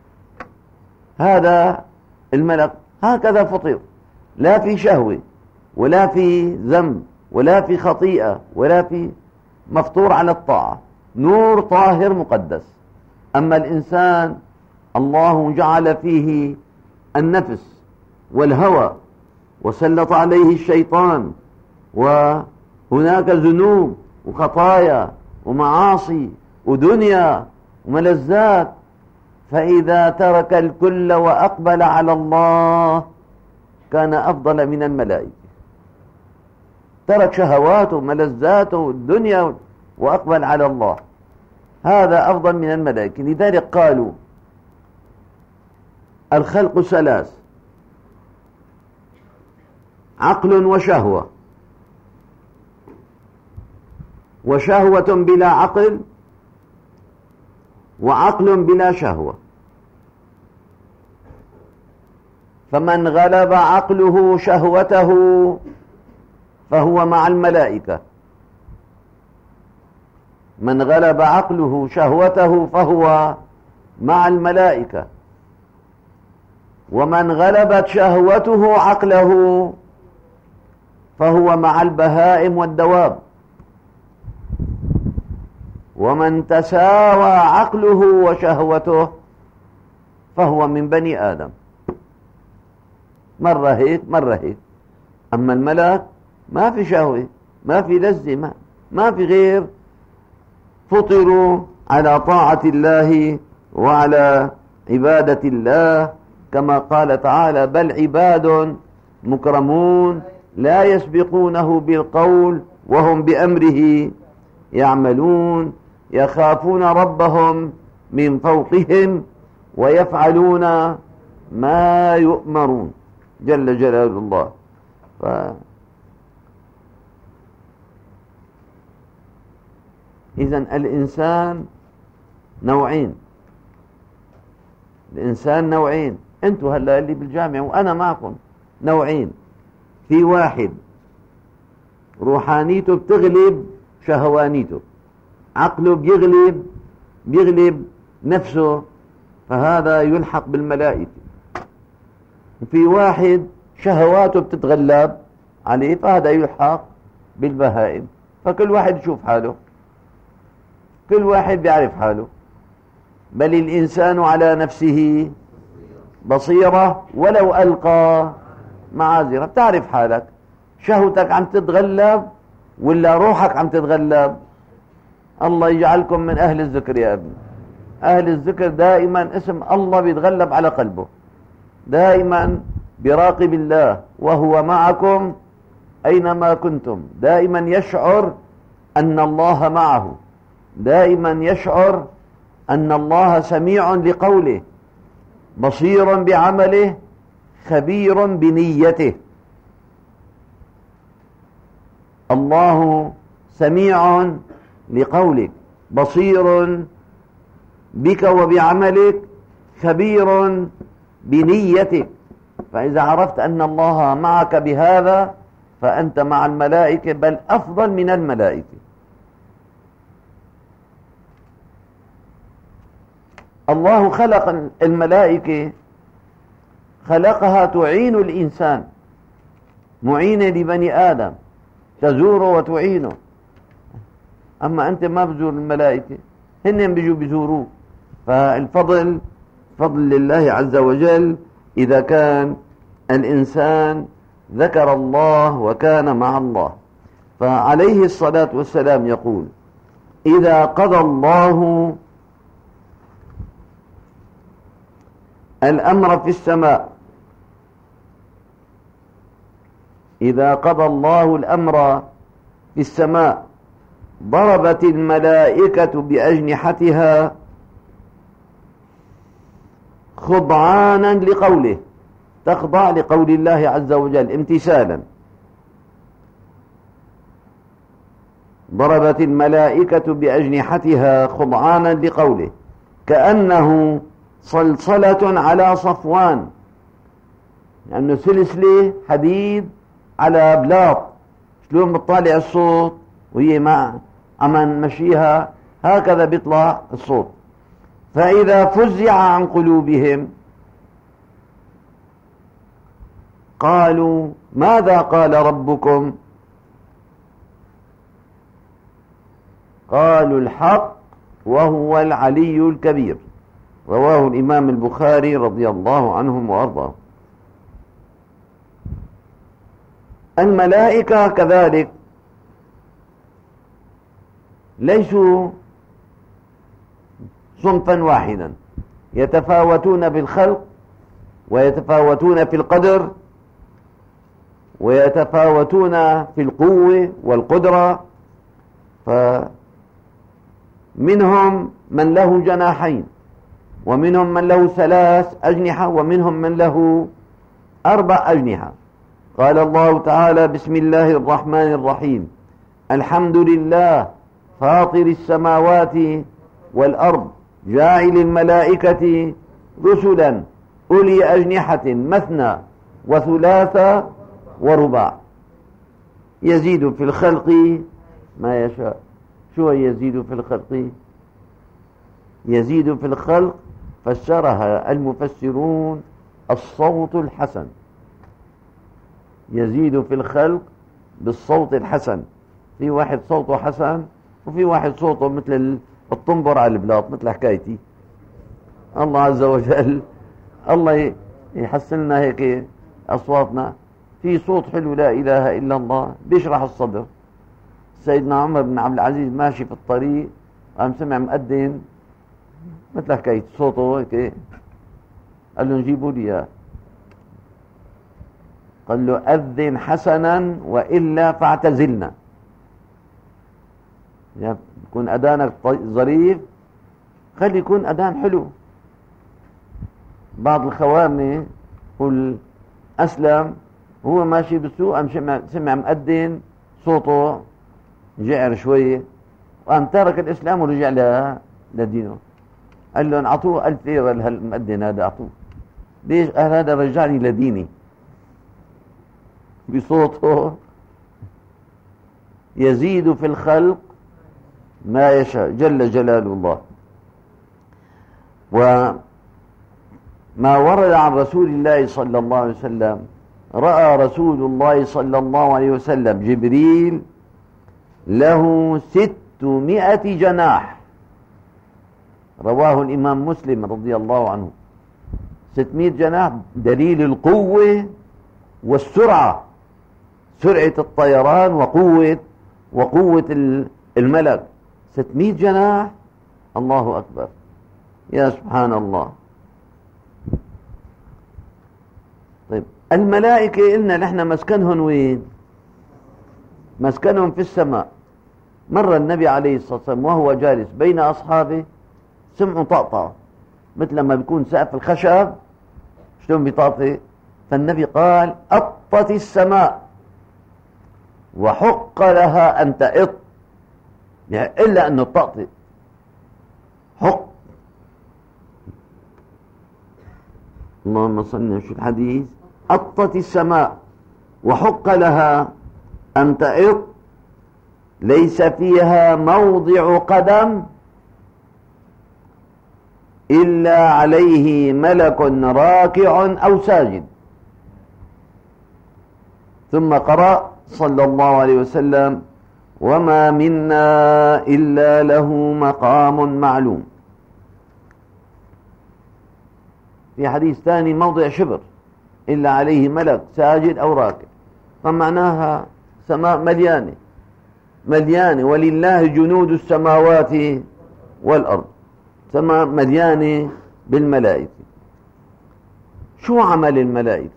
هذا الملك هكذا فطر، لا في شهوة ولا في ذنب ولا في خطيئة ولا في، مفطور على الطاعة، نور طاهر مقدس. أما الإنسان الله جعل فيه النفس والهوى وسلط عليه الشيطان، وهناك ذنوب وخطايا ومعاصي ودنيا وملذات. فإذا ترك الكل وأقبل على الله كان أفضل من الملائكة. ترك شهواته وملذاته والدنيا وأقبل على الله، هذا أفضل من الملائكة. لذلك قالوا الخلق ثلاث: عقل وشهوة، وشهوة بلا عقل، وعقل بلا شهوة. فمن غلب عقله شهوته فهو مع الملائكة. من غلب عقله شهوته فهو مع الملائكة. ومن غلبت شهوته عقله فهو مع البهائم والدواب. ومن تساوى عقله وشهوته فهو من بني آدم. مرة هيك مرة هيك. أما الملك ما في شهوة، ما في لذة، ما في غير، فطروا على طاعة الله وعلى عبادة الله، كما قال تعالى: بل عباد مكرمون لا يسبقونه بالقول وهم بأمره يعملون، يخافون ربهم من فوقهم ويفعلون ما يؤمرون، جل جلال الله. إذن الإنسان نوعين. الإنسان نوعين. أنتوا هلا اللي بالجامعة وأنا معكم نوعين. في واحد روحانيته بتغلب شهوانيته، عقله بيغلب نفسه، فهذا يلحق بالملائكة. وفي واحد شهواته بتتغلب عليه، فهذا يلحق بالبهائم. فكل واحد يشوف حاله، كل واحد بيعرف حاله. بل الإنسان على نفسه بصيرة ولو ألقى معاذيره. بتعرف حالك، شهوتك عم تتغلب ولا روحك عم تتغلب. الله يجعلكم من أهل الذكر يا ابني. أهل الذكر دائما اسم الله بيتغلب على قلبه، دائما بيراقب الله وهو معكم أينما كنتم، دائما يشعر أن الله معه، دائما يشعر أن الله سميع لقوله، بصير بعمله، خبير بنيته. الله سميع لقولك، بصير بك وبعملك، خبير بنيتك. فإذا عرفت أن الله معك بهذا فأنت مع الملائكة، بل أفضل من الملائكة. الله خلق الملائكة، خلقها تعين الإنسان، معينة لبني آدم، تزوره وتعينه. أما أنت ما بزور الملائكة، هن بيجوا بيزوروه. فالفضل فضل لله عز وجل إذا كان الإنسان ذكر الله وكان مع الله. فعليه الصلاة والسلام يقول: إذا قضى الله الأمر في السماء، إذا قضى الله الأمر في السماء ضربت الملائكة بأجنحتها خضعانا لقوله، تخضع لقول الله عز وجل امتثالا. ضربت الملائكة بأجنحتها خضعانا لقوله كأنه صلصلة على صفوان، لأنه سلسلة حديد على بلاط، شلون بتطالع الصوت وهي ما عم نمشيها هكذا بيطلع الصوت. فإذا فزع عن قلوبهم قالوا: ماذا قال ربكم؟ قالوا: الحق وهو العلي الكبير. رواه الإمام البخاري رضي الله عنهم وأرضاهم. الملائكة كذلك ليسوا صنفا واحدا، يتفاوتون بالخلق ويتفاوتون في القدر ويتفاوتون في القوة والقدرة. فمنهم من له جناحين، ومنهم من له 3 أجنحة، ومنهم من له 4 أجنحة. قال الله تعالى: بسم الله الرحمن الرحيم: الحمد لله فاطر السماوات والأرض جاعل الملائكة رسلا أولي أجنحة مثنى وثلاث ورباع يزيد في الخلق ما يشاء. شو يزيد في الخلق؟ يزيد في الخلق فسرها المفسرون الصوت الحسن، يزيد في الخلق بالصوت الحسن. في واحد صوته حسن وفي واحد صوته مثل الطنبر على البلاط، مثل حكايتي. الله عز وجل الله يحسن لنا هيك أصواتنا. في صوت حلو لا إله إلا الله بيشرح الصدر. سيدنا عمر بن عبد العزيز ماشي في الطريق قام سمع مؤذن مثل حكاية صوته هيك، قال له: نجيبوا لي إياه. قال له: أذن حسنا وإلا فاعتزلنا. يعني يكون أذانك ظريف خلي يكون أذان حلو. بعض الخوارني والأسلم هو ماشي بالسوق قام سمع مؤذن صوته جعر شوية وقام ترك الإسلام ورجع لدينه. قال له: أعطوه 1000 ليرة لهالمؤذن هذا، أعطوه. ليش؟ قال: هذا رجعني لديني بصوته. يزيد في الخلق ما يشاء جل جلال الله. وما ورد عن رسول الله صلى الله عليه وسلم: رأى رسول الله صلى الله عليه وسلم جبريل له 600 جناح. رواه الإمام مسلم رضي الله عنه. 600 جناح دليل القوة والسرعة، سرعة الطيران وقوة الملك. 600 جناح، الله أكبر، يا سبحان الله. طيب الملائكة قلنا نحن مسكنهم وين؟ مسكنهم في السماء. مر النبي عليه الصلاة والسلام وهو جالس بين أصحابه سمعوا طقطقة مثل لما بيكون سقف الخشب شلون بيطقطق. فالنبي قال: أطت السماء وحق لها أن تأط، يعني إلا أنه تطقطق حق. اللهم صل على الحديث: أطت السماء وحق لها أن تأط ليس فيها موضع قدم إلا عليه ملك راكع أو ساجد. ثم قرأ صلى الله عليه وسلم: وما منا إلا له مقام معلوم. في حديث ثاني: موضع شبر إلا عليه ملك ساجد أو راكع. فمعناها سماء مليانة، ولله جنود السماوات والأرض. سماء مليانة بالملائكة. شو عمل الملائكة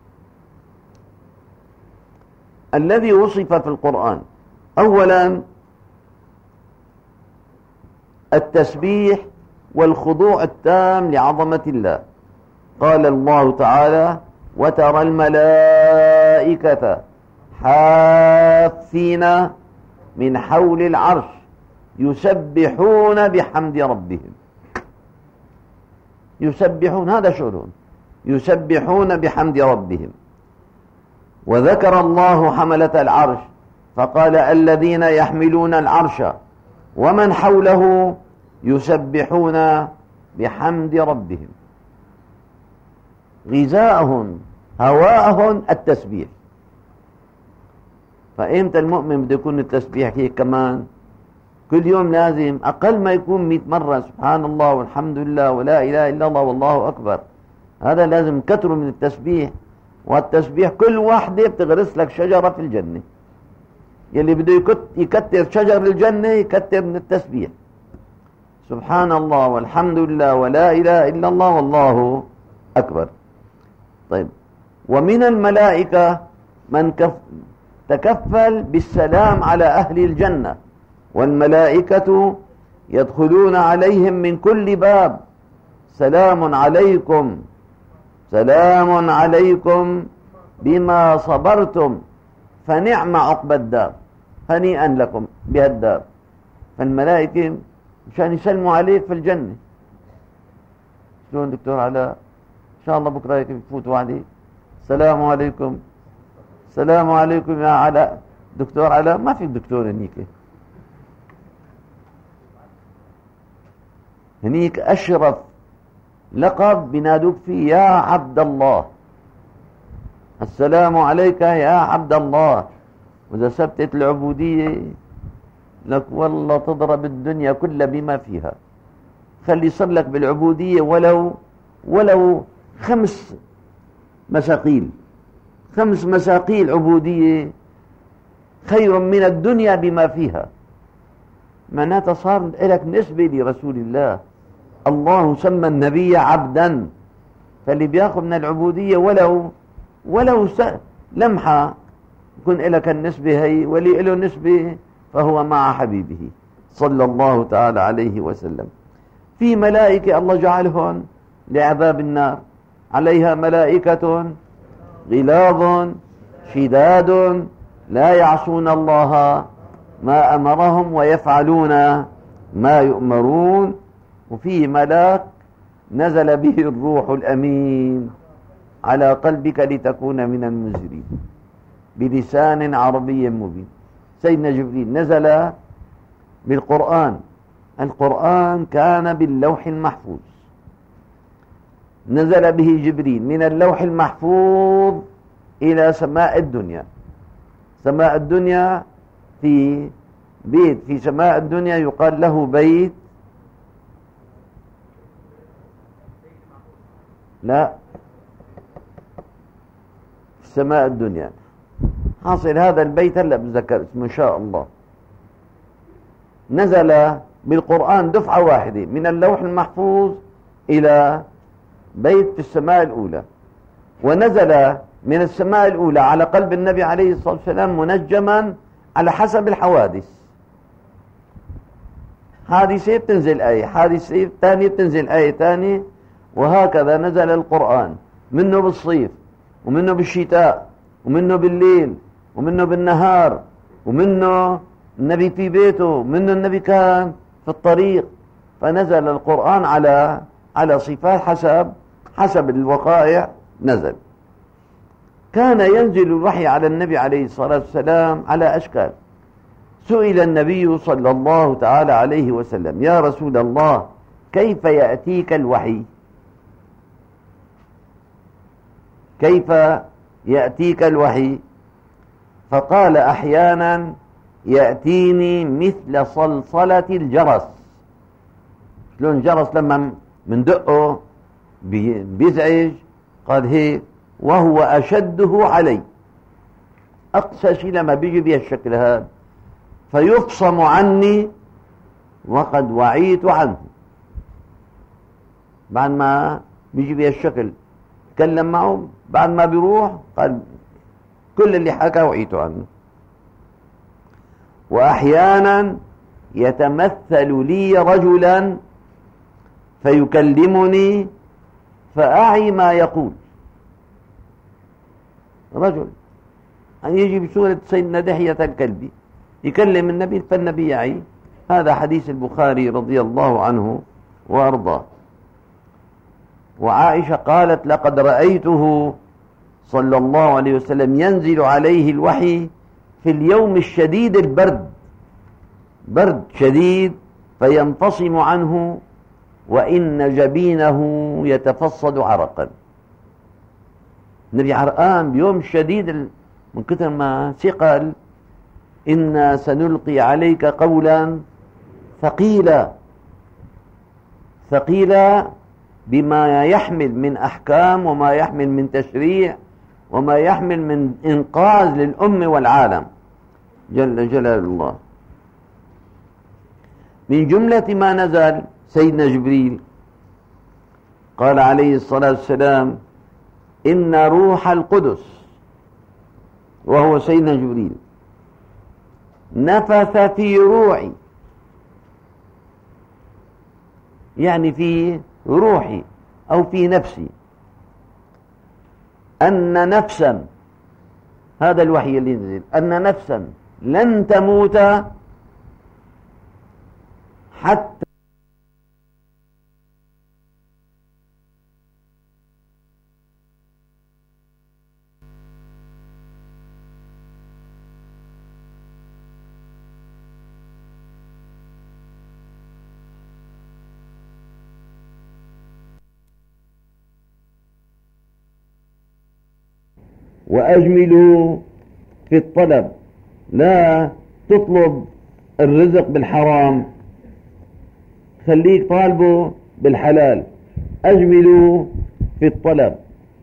الذي وصف في القرآن؟ أولا التسبيح والخضوع التام لعظمة الله. قال الله تعالى: وترى الملائكة حافين من حول العرش يسبحون بحمد ربهم. يسبحون، هذا شغلهم، يسبحون بحمد ربهم. وذكر الله حملة العرش فقال: الذين يحملون العرش ومن حوله يسبحون بحمد ربهم. غذاءهم هواءهم التسبيح. فإمتى المؤمن بده يكون التسبيح هيك كمان؟ كل يوم لازم أقل ما يكون 100 مرة سبحان الله والحمد لله ولا إله إلا الله والله أكبر. هذا لازم كتره من التسبيح. والتسبيح كل واحدة بتغرس لك شجرة في الجنة. يلي بده يكتر شجر الجنة يكتر من التسبيح. سبحان الله والحمد لله ولا إله إلا الله والله أكبر. طيب، ومن الملائكة من تكفل بالسلام على أهل الجنة، والملائكة يدخلون عليهم من كل باب: سلام عليكم، سلام عليكم بما صبرتم فنعم عقبى الدار، هنيئا لكم بهالدار. فالملائكة مشان يسلموا عليك في الجنة. شلون دكتور علاء؟ إن شاء الله بكرة يفوتوا عليك: السلام عليكم، السلام عليكم يا علاء. دكتور علاء؟ ما في دكتور هنيك أشرف لقب بنادوك فيه: يا عبد الله، السلام عليك يا عبد الله. وإذا ثبتت العبودية لك والله تضرب الدنيا كلها بما فيها. خلي يصير لك بالعبودية ولو 5 مساقيل، 5 مساقيل عبودية خير من الدنيا بما فيها. معناتها صار لك نسبة لرسول الله. الله سمى النبي عبدا، فاللي بياخذ من العبودية ولو لمحة يكون لك النسبة هي، ولي له نسبة فهو مع حبيبه صلى الله تعالى عليه وسلم. في ملائكة الله جعلهم لعذاب النار: عليها ملائكة غلاظ شداد لا يعصون الله ما أمرهم ويفعلون ما يؤمرون. وفيه ملاك نزل به الروح الأمين على قلبك لتكون من المنذرين بلسان عربي مبين. سيدنا جبريل نزل بالقرآن. القرآن كان باللوح المحفوظ، نزل به جبريل من اللوح المحفوظ إلى سماء الدنيا. سماء الدنيا في بيت في سماء الدنيا يقال له بيت، لا، في سماء الدنيا. حاصل هذا البيت هلا بتذكر اسمه إن شاء الله. نزل بالقرآن دفعة واحدة من اللوح المحفوظ إلى بيت في السماء الأولى، ونزل من السماء الأولى على قلب النبي عليه الصلاة والسلام منجما على حسب الحوادث. حادثة بتنزل آية، حادثة ثانية بتنزل آية ثانية، وهكذا نزل القرآن، منه بالصيف ومنه بالشتاء ومنه بالليل ومنه بالنهار، ومنه النبي في بيته ومنه النبي كان في الطريق. فنزل القرآن على صفات حسب الوقائع نزل. كان ينزل الوحي على النبي عليه الصلاة والسلام على أشكال. سئل النبي صلى الله تعالى عليه وسلم: يا رسول الله، كيف يأتيك الوحي؟ كيف يأتيك الوحي؟ فقال أحيانا يأتيني مثل صلصلة الجرس. شلون الجرس لما مندقه بيزعج؟ قال هيك، وهو أشده علي، أقسى شيء لما بيجي بيه الشكل هذا، فيفصم عني وقد وعيت عنه. بعد ما بيجي بيه الشكل تكلم معه، بعد ما بيروح قال كل اللي حكى وعيت عنه. وأحيانا يتمثل لي رجلا فيكلمني فأعي ما يقول. رجل يجي بصورة سيدنا دحية الكلبي يكلم النبي فالنبي يعي. هذا حديث البخاري رضي الله عنه وأرضاه. وعائشة قالت لقد رأيته صلى الله عليه وسلم ينزل عليه الوحي في اليوم الشديد البرد، برد شديد، فينفصم عنه وإن جبينه يتفصد عرقا. النبي عرقان بيوم شديد من كثر ما ثقل. إنا سنلقي عليك قولا ثقيلا، ثقيلا بما يحمل من أحكام وما يحمل من تشريع وما يحمل من إنقاذ للأم والعالم جل جلال الله. من جملة ما نزل سيدنا جبريل قال عليه الصلاة والسلام إن روح القدس، وهو سيدنا جبريل، نفث في روعي، يعني في روحي أو في نفسي، أن نفسا، هذا الوحي اللي نزل، أن نفسا لن تموت حتى وأجملوا في الطلب، لا تطلب الرزق بالحرام، خليك طالبه بالحلال. أجملوا في الطلب.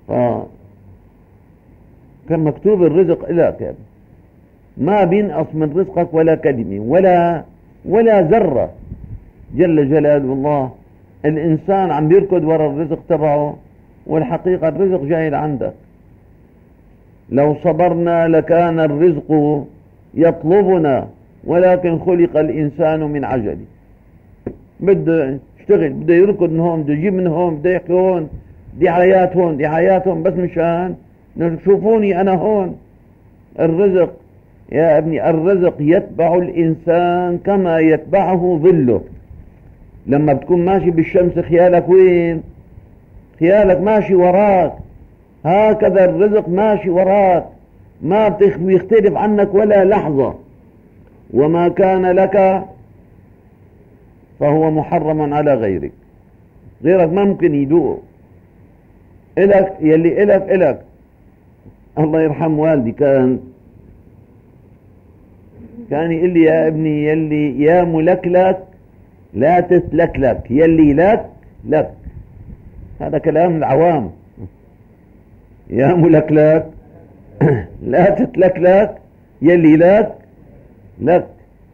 كان مكتوب الرزق إليك، ما بينقص من رزقك ولا كلمة ولا ذرة جل جلاله الله. الإنسان عم بيركض وراء الرزق تبعه، والحقيقة الرزق جاي عندك. لو صبرنا لكان الرزق يطلبنا، ولكن خلق الإنسان من عجل. بده يشتغل، بده يركض من هون، بده يجيب من هون، بده يحكي هون، دي حياة هون، دي حياة هون، بس مشان شوفوني أنا هون. الرزق يا ابني، الرزق يتبع الإنسان كما يتبعه ظله. لما بتكون ماشي بالشمس خيالك وين؟ خيالك ماشي وراك. هكذا الرزق ماشي وراك، ما بيختلف عنك ولا لحظة. وما كان لك فهو محرم على غيرك. غيرك ما ممكن يدوق. إلك يلي إلك. الله يرحم والدي كان يقول لي يا ابني يلي يا ملكلك لا تتلكلك، يلي لك. هذا كلام العوام. يا ملكلك لا تتلكلك، يلي لك.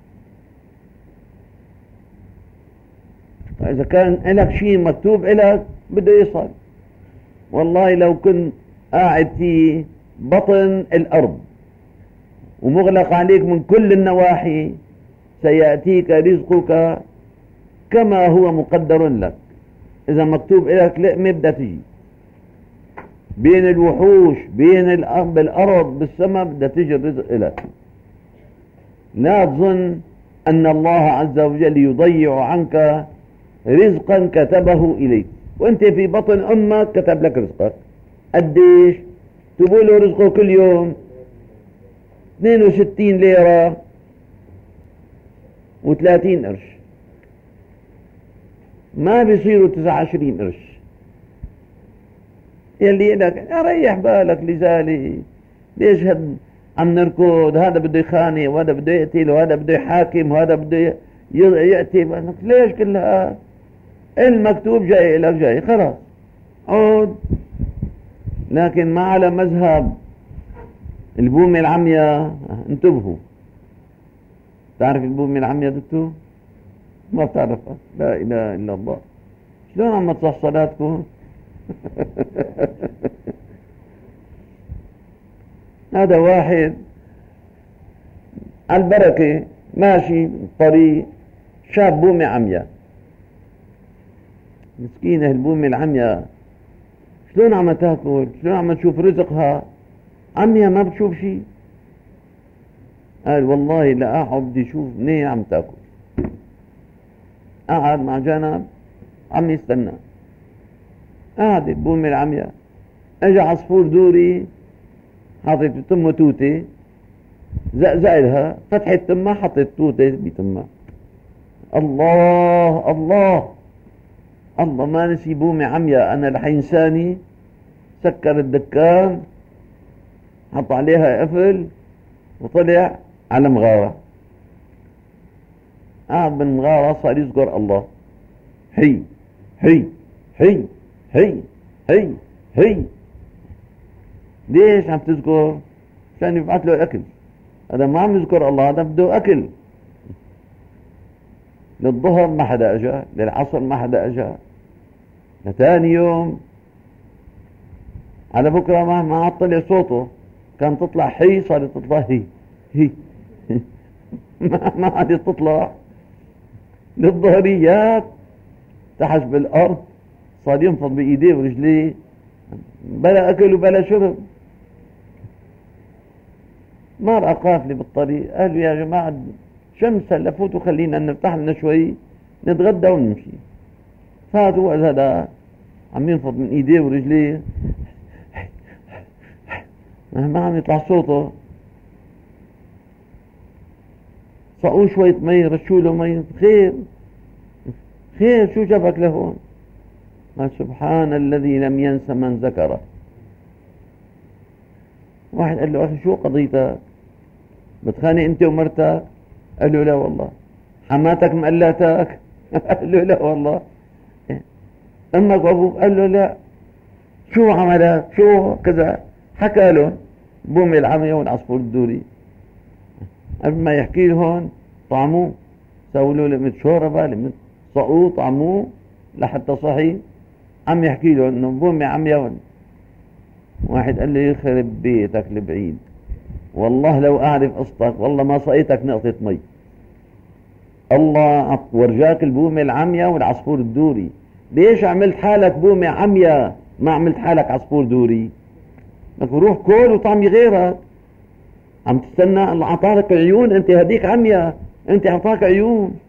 فإذا كان لك شيء مكتوب لك بده يصل. والله لو كنت قاعد في بطن الأرض ومغلق عليك من كل النواحي، سيأتيك رزقك كما هو مقدر لك. إذا مكتوب لك لقمة بدها تجي، بين الوحوش، بين بالأرض، بالسماء، بدها تجي الرزق لك. لا تظن أن الله عز وجل يضيع عنك رزقا كتبه إليك. وانت في بطن أمك كتب لك رزقك. قديش؟ تقول رزقه كل يوم 62 ليرة و30 قرش. ما بيصيروا 29 قرش. يلي لك ريح بالك لذلك، ليش عم نركض؟ هذا بده يخانق وهذا بده يقتل وهذا بده يحاكم وهذا بده يأتي. ليش كل هذا؟ المكتوب جاي لك جاي خلاص عود. لكن ما على مذهب البومة العمياء. انتبهوا، تعرف البومة العمياء دكتور؟ ما بتعرفها؟ لا إله إلا الله. شلون عم تصح صلاتكم؟ هذا واحد على البركة ماشي طريق، شاف بومة عمياء. مسكينة البومة العمياء شلون عم تاكل؟ شلون عم تشوف رزقها؟ عمياء ما بتشوف شيء. قال والله لا أقعد بدي شوف منين عم تاكل. قعد مع جنب عم يستنى، قعد البومة العمياء. اجى عصفور دوري حاطط تمه توتة، زقزقلها، فتحت تمها، حطت توتة بتمها. الله الله الله، ما نسي بومة عمياء أنا رح ينساني. سكر الدكان، حط عليها قفل، وطلع على مغارة. قاعد بالمغارة صار يذكر الله. هي هي هي هي هي هي. ليش عم تذكر؟ عشان يبعث له الأكل. هذا ما عم يذكر الله، هذا بده أكل. للظهر ما حدا أجا، للعصر ما حدا أجا، لثاني يوم على بكرة ما عاد طلع صوته. كان تطلع حي صارت تطلع هي هي ما عاد تطلع. للظهريات تحش بالأرض، صار ينفض بإيديه ورجليه، بلا أكل وبلا شرب. مرأة قافلة بالطريق، قالوا يا جماعة شمس هلا فوتوا خلينا نرتاح لنا شوي نتغدى ونمشي. فاتوا هذا عم ينفض من ايديه ورجليه، ما عم يطلع صوته. صقوا شوية مي، رشوا له مي. خير خير، شو جابك لهون؟ قال سبحان الذي لم ينس من ذكره. واحد قال له أخي شو قضيتك؟ بتخانق انت ومرتك؟ قال له لا والله. حماتك مقلاتك؟ قال له لا والله. امك وابوك؟ قال له لا. شو عملك؟ شو كذا؟ حكى لهم بومة العمياء والعصفور الدوري. قبل ما يحكي لهم طعموه، سووا له لقمة شوربة، لقمة صقوه، طعموه لحتى صحي. عم يحكي له انه بومة عمياء. واحد قال له يخرب بيتك البعيد، والله لو أعرف قصتك والله ما سقيتك نقطة مي. الله ورجاك البومة العمياء والعصفور الدوري. ليش عملت حالك بومة عمياء ما عملت حالك عصفور دوري؟ لك روح كل وطعمي غيرك. عم تستنى الله عطاك عيون، انت هديك عمياء، انت عطاك عيون.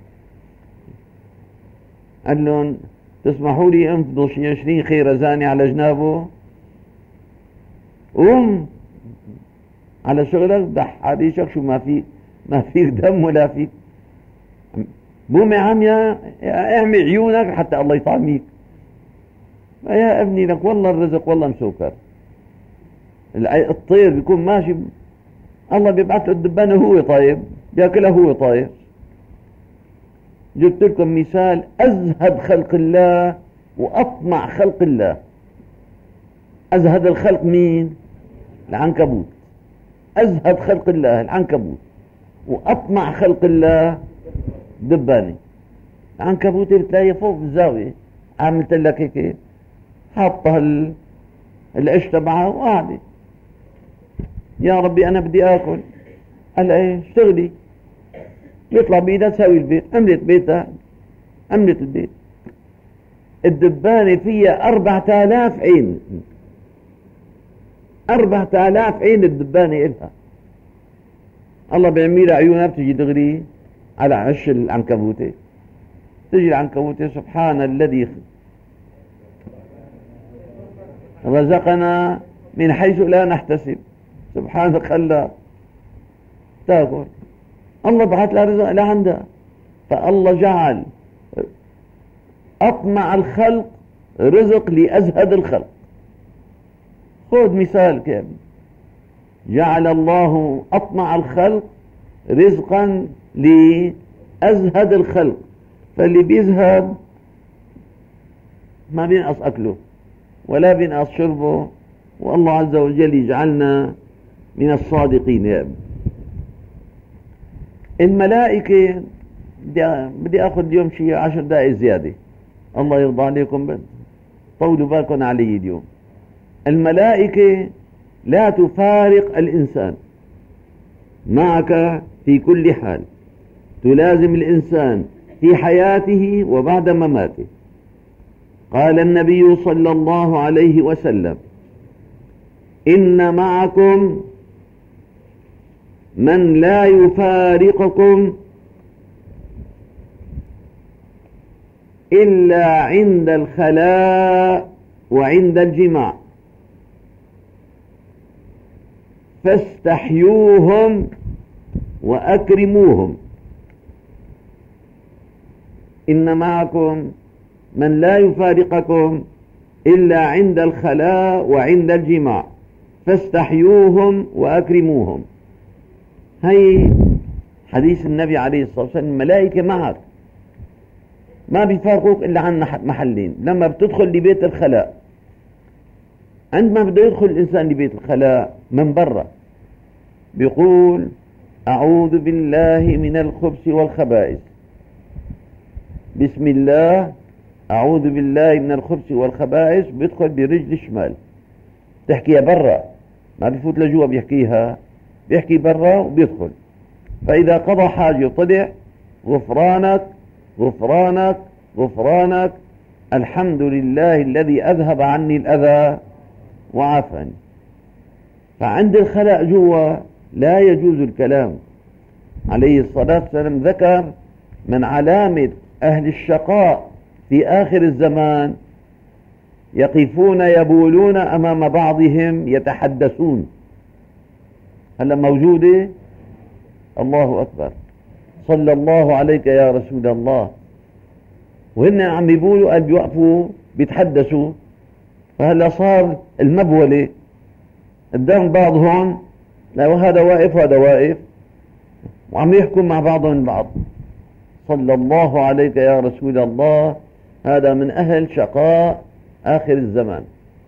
قال لهم تسمحوا لي انفضوا شي 20 خيرزاني على جنابه؟ على شغلك، دح حريشك، شو ما فيك دم ولا فيك بومة عمياء. اعمي عيونك حتى الله يطعميك. يا ابني لك والله الرزق والله مسوكر. الطير بيكون ماشي الله بيبعث له الدبانة هو طاير، بياكلها هو طاير. جبت لكم مثال أزهد خلق الله وأطمع خلق الله. أزهد الخلق مين؟ العنكبوت. أزهد خلق الله العنكبوت، وأطمع خلق الله دباني. العنكبوت بتلاقيه فوق بالزاوية عملت لك هيك، حاطها العش تبعها وقاعدة. يا ربي أنا بدي آكل. قال إيه اشتغلي. يطلع بإيدها تساوي البيت. عملت بيتها، عملت البيت. الدبانة فيها 4000 عين، 4000 عين الدبانة إلها. الله بيعملها عيونها بتجي دغري على عش العنكبوتة. تجي العنكبوتة سبحان الذي رزقنا من حيث لا نحتسب. سبحان الخلاق. تاكل الله بعث لها رزق لعندها. فالله جعل أطمع الخلق رزق لأزهد الخلق. خذ مثال كيف جعل الله أطمع الخلق رزقا لأزهد الخلق، فاللي بيزهد ما بينقص أكله ولا بينقص شربه، والله عز وجل يجعلنا من الصادقين يا ابن. الملائكة بدي أخذ اليوم شيء 10 دقائق زيادة، الله يرضى عليكم، طولوا بالكم علي اليوم. الملائكة لا تفارق الإنسان، معك في كل حال، تلازم الإنسان في حياته وبعد مماته. قال النبي صلى الله عليه وسلم: إن معكم من لا يفارقكم إلا عند الخلاء وعند الجماع، فاستحيوهم وأكرموهم. إن معكم من لا يفارقكم إلا عند الخلاء وعند الجماع، فاستحيوهم وأكرموهم. هي حديث النبي عليه الصلاة والسلام. الملائكة معك، ما بيفارقوك إلا عن محلين. لما بتدخل لبيت الخلاء، عندما بده يدخل الإنسان لبيت الخلاء من برا بيقول: أعوذ بالله من الخبث والخبائث، بسم الله، أعوذ بالله من الخبث والخبائث. بيدخل برجل الشمال، تحكيها برا، ما بيفوت لجوا بيحكيها، بيحكي برا وبيدخل. فإذا قضى حاجة طلع: غفرانك غفرانك غفرانك، الحمد لله الذي أذهب عني الأذى وعافاني. فعند الخلاء جوا لا يجوز الكلام. عليه الصلاة والسلام ذكر من علامة أهل الشقاء في آخر الزمان: يقفون يبولون أمام بعضهم يتحدثون. هلا موجودة؟ الله أكبر، صلى الله عليك يا رسول الله. وهن عم يبولوا، قال بيوقفوا بيتحدثوا. فهلا صار المبولة قدام بعضهم، لا هذا واقف وهذا واقف، وعم يحكوا مع بعضهم البعض. صلى الله عليك يا رسول الله. هذا من أهل شقاء آخر الزمان.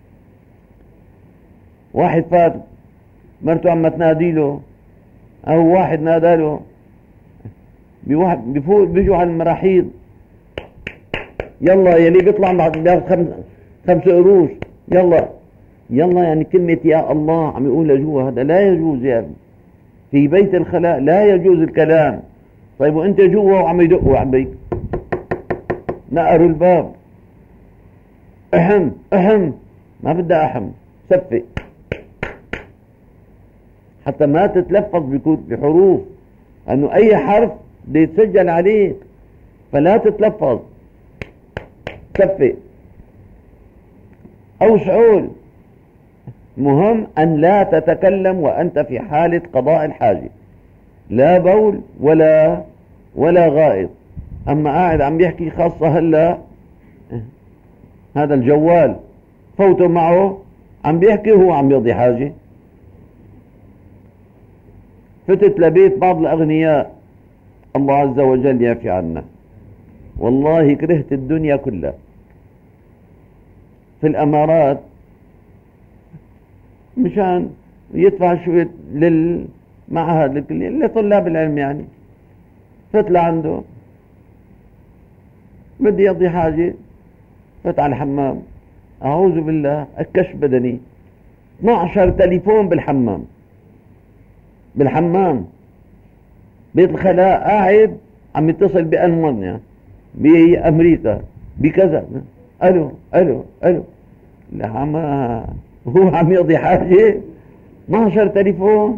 واحد فات مرته عم تنادي له، أو واحد نادى له، بيفوت بيجوا على المراحيض: يلا يلي بيطلع مع 5 قروش، يلا يلا. يعني كلمة يا الله عم يقول لجوا، هذا لا يجوز يا ابني. في بيت الخلاء لا يجوز الكلام. طيب وانت جوا وعم يدقوا عبيك، نقروا الباب: احم احم. ما بدها احم، سفي، حتى ما تتلفظ بحروف، انه اي حرف بده يتسجل عليه، فلا تتلفظ، سفي او سعول. مهم أن لا تتكلم وأنت في حالة قضاء الحاجة، لا بول ولا غائط. أما قاعد عم يحكي، خاصة هلا هذا الجوال فوتوا معه عم بيحكي وهو عم يقضي حاجة. فتت لبيت بعض الأغنياء، الله عز وجل يعفي عنا، والله كرهت الدنيا كلها. في الأمارات مشان يدفع شوية للمعهد لطلاب العلم، يعني فت لعنده بدي يقضي حاجة، فت على الحمام، أعوذ بالله، أكش بدني 12 تليفون بالحمام بيت الخلاء، قاعد عم يتصل بألمانيا، بأمريكا، بكذا، ألو ألو ألو، لا هو عم يقضي حاجة، 12 تليفون.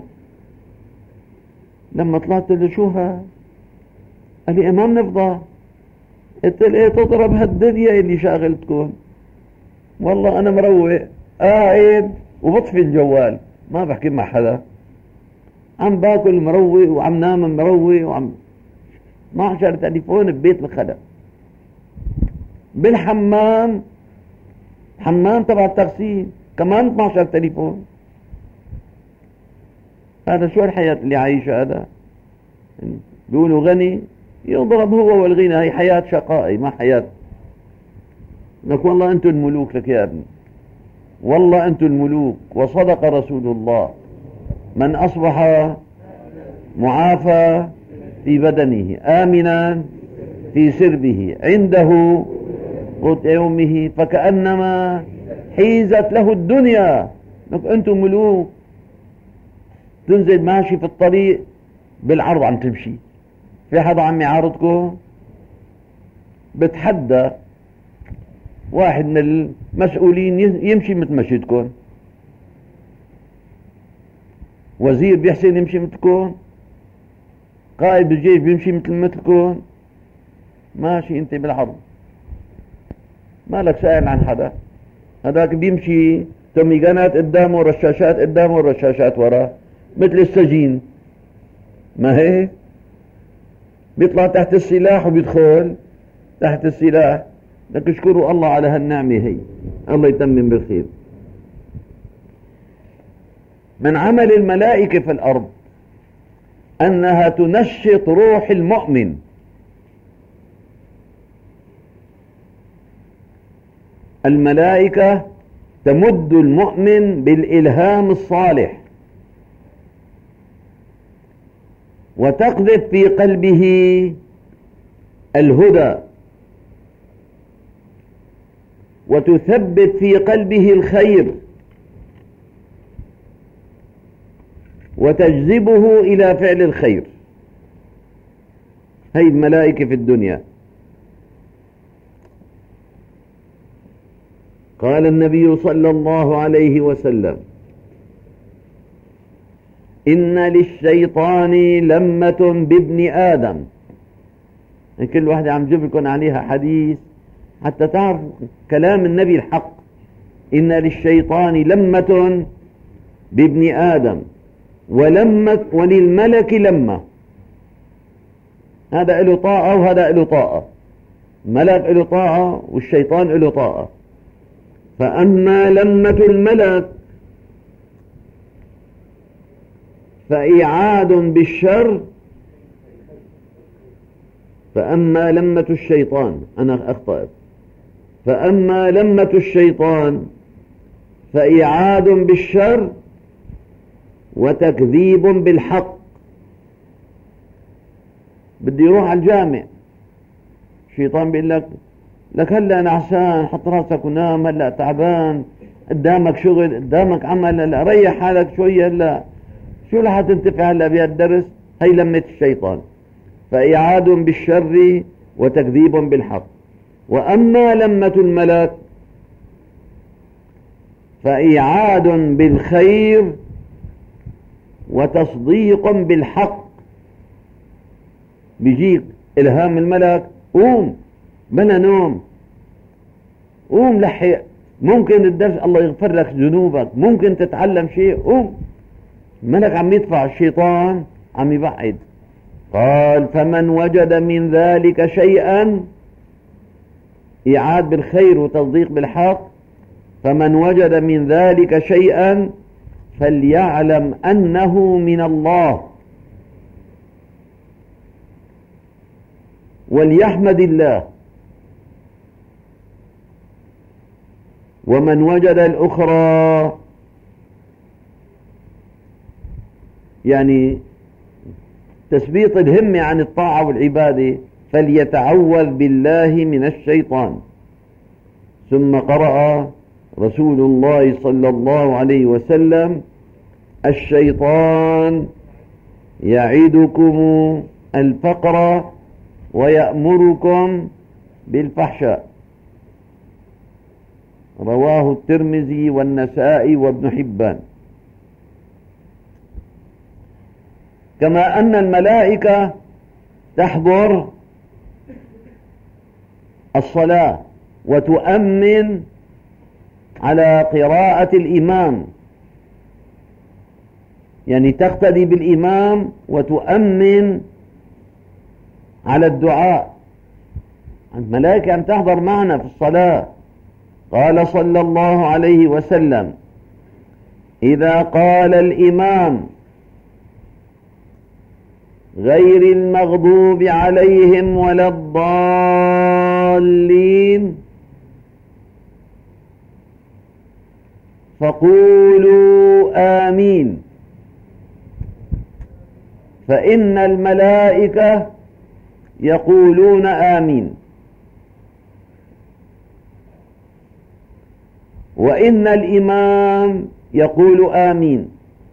لما طلعت له: شوها؟ قال لي: ما بنفضى. قلت له: ايه تضرب هالدنيا اللي شاغلتكم؟ والله انا مروق، قاعد وبطفي الجوال، ما بحكي مع حدا، عم باكل مروق وعم نام مروق، وعم 12 تليفون ببيت الخلا. بالحمام، حمام تبع التغسيل كمان 12 تليفون. هذا شو الحياة اللي عايشة؟ هذا بيقولوا غني يضرب هو والغنى، هي حياة شقائي ما حياة. لك والله أنتم الملوك، لك يا ابني والله أنتم الملوك. وصدق رسول الله: من أصبح معافى في بدنه آمنا في سربه عنده قوت يومه فكأنما حيزت له الدنيا. لك أنتم ملوك. تنزل ماشي في الطريق بالعرض عم تمشي، في حدا عم يعارضكم؟ بتحدى واحد من المسؤولين يمشي مثل مشيتكم، وزير بيحسن يمشي مثلكم، قائد الجيش بيمشي مثلكم، ماشي انت بالعرض مالك سائل عن حدا. هذاك بيمشي توميغانات قدامه، رشاشات قدامه، رشاشات وراه، مثل السجين. ما هيك بيطلع تحت السلاح وبيدخل تحت السلاح. لك اشكروا الله على هالنعمة هي، الله يتمم بالخير. من عمل الملائكة في الأرض أنها تنشط روح المؤمن. الملائكة تمد المؤمن بالإلهام الصالح وتقذف في قلبه الهدى وتثبت في قلبه الخير وتجذبه إلى فعل الخير. هي الملائكة في الدنيا. قال النبي صلى الله عليه وسلم: إن للشيطان لمة بابن آدم. كل واحدة عم جيب لكم عليها حديث حتى تعرفوا كلام النبي الحق. إن للشيطان لمة بابن آدم وللملك لمة. هذا له طاعة وهذا له طاعة، الملك له طاعة والشيطان له طاعة. فأما لمة الملك فإعاد بالشر، فأما لمة الشيطان، أنا أخطأت، فأما لمة الشيطان فإعاد بالشر وتكذيب بالحق. بدي يروح على الجامع، الشيطان بيقول لك هلا نعسان، حط راسك ونام، هلا تعبان، قدامك شغل، قدامك عمل، هلا ريح حالك شوية، هلا شو رح تنتفع هلا بهالدرس؟ هي لمة الشيطان. فإعاد بالشر وتكذيب بالحق. وأما لمة الملك فإعاد بالخير وتصديق بالحق. بيجيك إلهام الملك: قوم بلا نوم، قوم لحق، ممكن الدرس الله يغفر لك ذنوبك، ممكن تتعلم شيء، قوم. الملك عم يدفع، الشيطان عم يبعد. قال: فمن وجد من ذلك شيئا، إعاد بالخير وتصديق بالحق، فمن وجد من ذلك شيئا فليعلم أنه من الله وليحمد الله. ومن وجد الأخرى، يعني تثبيط الهمة عن الطاعة والعبادة، فليتعوذ بالله من الشيطان. ثم قرأ رسول الله صلى الله عليه وسلم: الشيطان يعدكم الفقر ويأمركم بالفحشاء. رواه الترمذي والنسائي وابن حبان. كما أن الملائكة تحضر الصلاة وتؤمن على قراءة الإمام، يعني تقتدي بالإمام وتؤمن على الدعاء، الملائكة عم تحضر معنا في الصلاة. قال صلى الله عليه وسلم: إذا قال الإمام غير المغضوب عليهم ولا الضالين فقولوا آمين، فإن الملائكة يقولون آمين، وإن الإمام يقول آمين.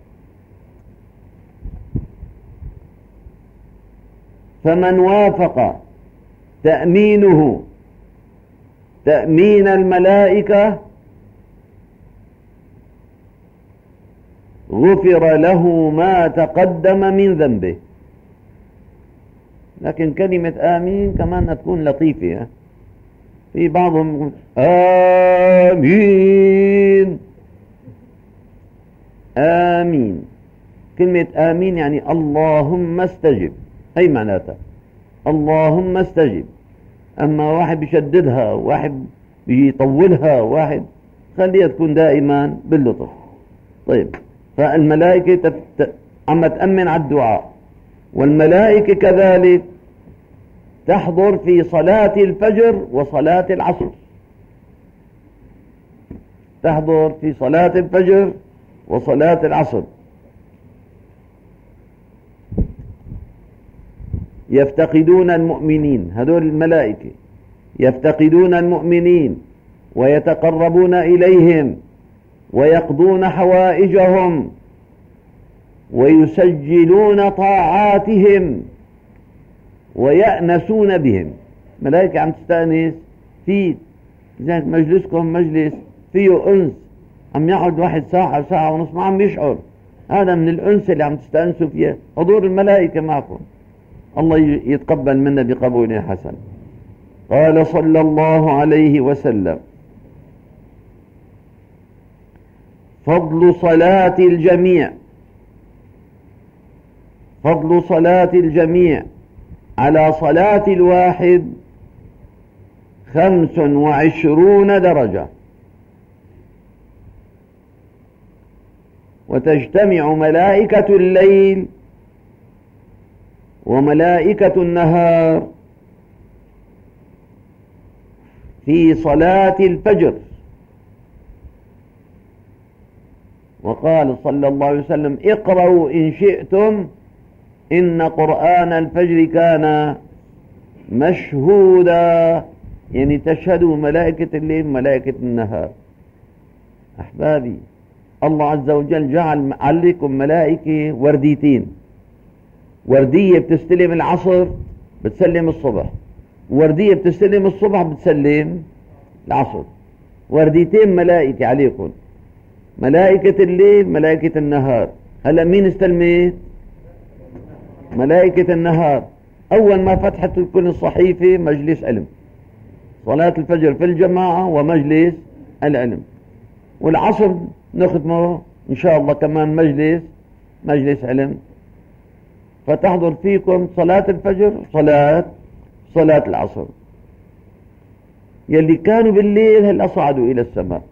فمن وافق تأمينه تأمين الملائكة غفر له ما تقدم من ذنبه. لكن كلمة آمين كمان تكون لطيفة. في بعضهم يقول آمين آمين. كلمة آمين يعني اللهم استجب، هي معناتها اللهم استجب. أما واحد بيشددها، واحد بيطولها، واحد خليها تكون دائما باللطف. طيب، فالملائكة عم تأمن على الدعاء، والملائكة كذلك تحضر في صلاة الفجر وصلاة العصر. تحضر في صلاة الفجر وصلاة العصر. يفتقدون المؤمنين، هذول الملائكة يفتقدون المؤمنين ويتقربون إليهم ويقضون حوائجهم ويسجلون طاعاتهم ويأنسون بهم. ملائكة عم تستأنس في زي مجلسكم مجلس فيه أنس، عم يقعد واحد ساعة ساعة ونص ما عم يشعر. هذا من الأنس اللي عم تستأنسوا فيه، حضور الملائكة معكم. الله يتقبل منا بقبول حسن. قال صلى الله عليه وسلم: فضل صلاة الجميع، فضل صلاة الجميع على صلاة الواحد 25 درجة. وتجتمع ملائكة الليل وملائكة النهار في صلاة الفجر. وقال صلى الله عليه وسلم: اقرأوا إن شئتم إن قرآن الفجر كان مشهودا، يعني تشهدوا ملائكة الليل ملائكة النهار. أحبابي، الله عز وجل جعل عليكم ملائكة ورديتين، وردية بتستلم العصر بتسلم الصبح، وردية بتستلم الصبح بتسلم العصر. ورديتين ملائكة عليكم، ملائكة الليل ملائكة النهار. هلأ مين استلمت؟ ملائكة النهار. أول ما فتحت تكون الصحيفة مجلس علم، صلاة الفجر في الجماعة ومجلس العلم. والعصر نختمه إن شاء الله كمان مجلس علم. فتحضر فيكم صلاة الفجر صلاة العصر. يلي كانوا بالليل هل أصعدوا إلى السماء.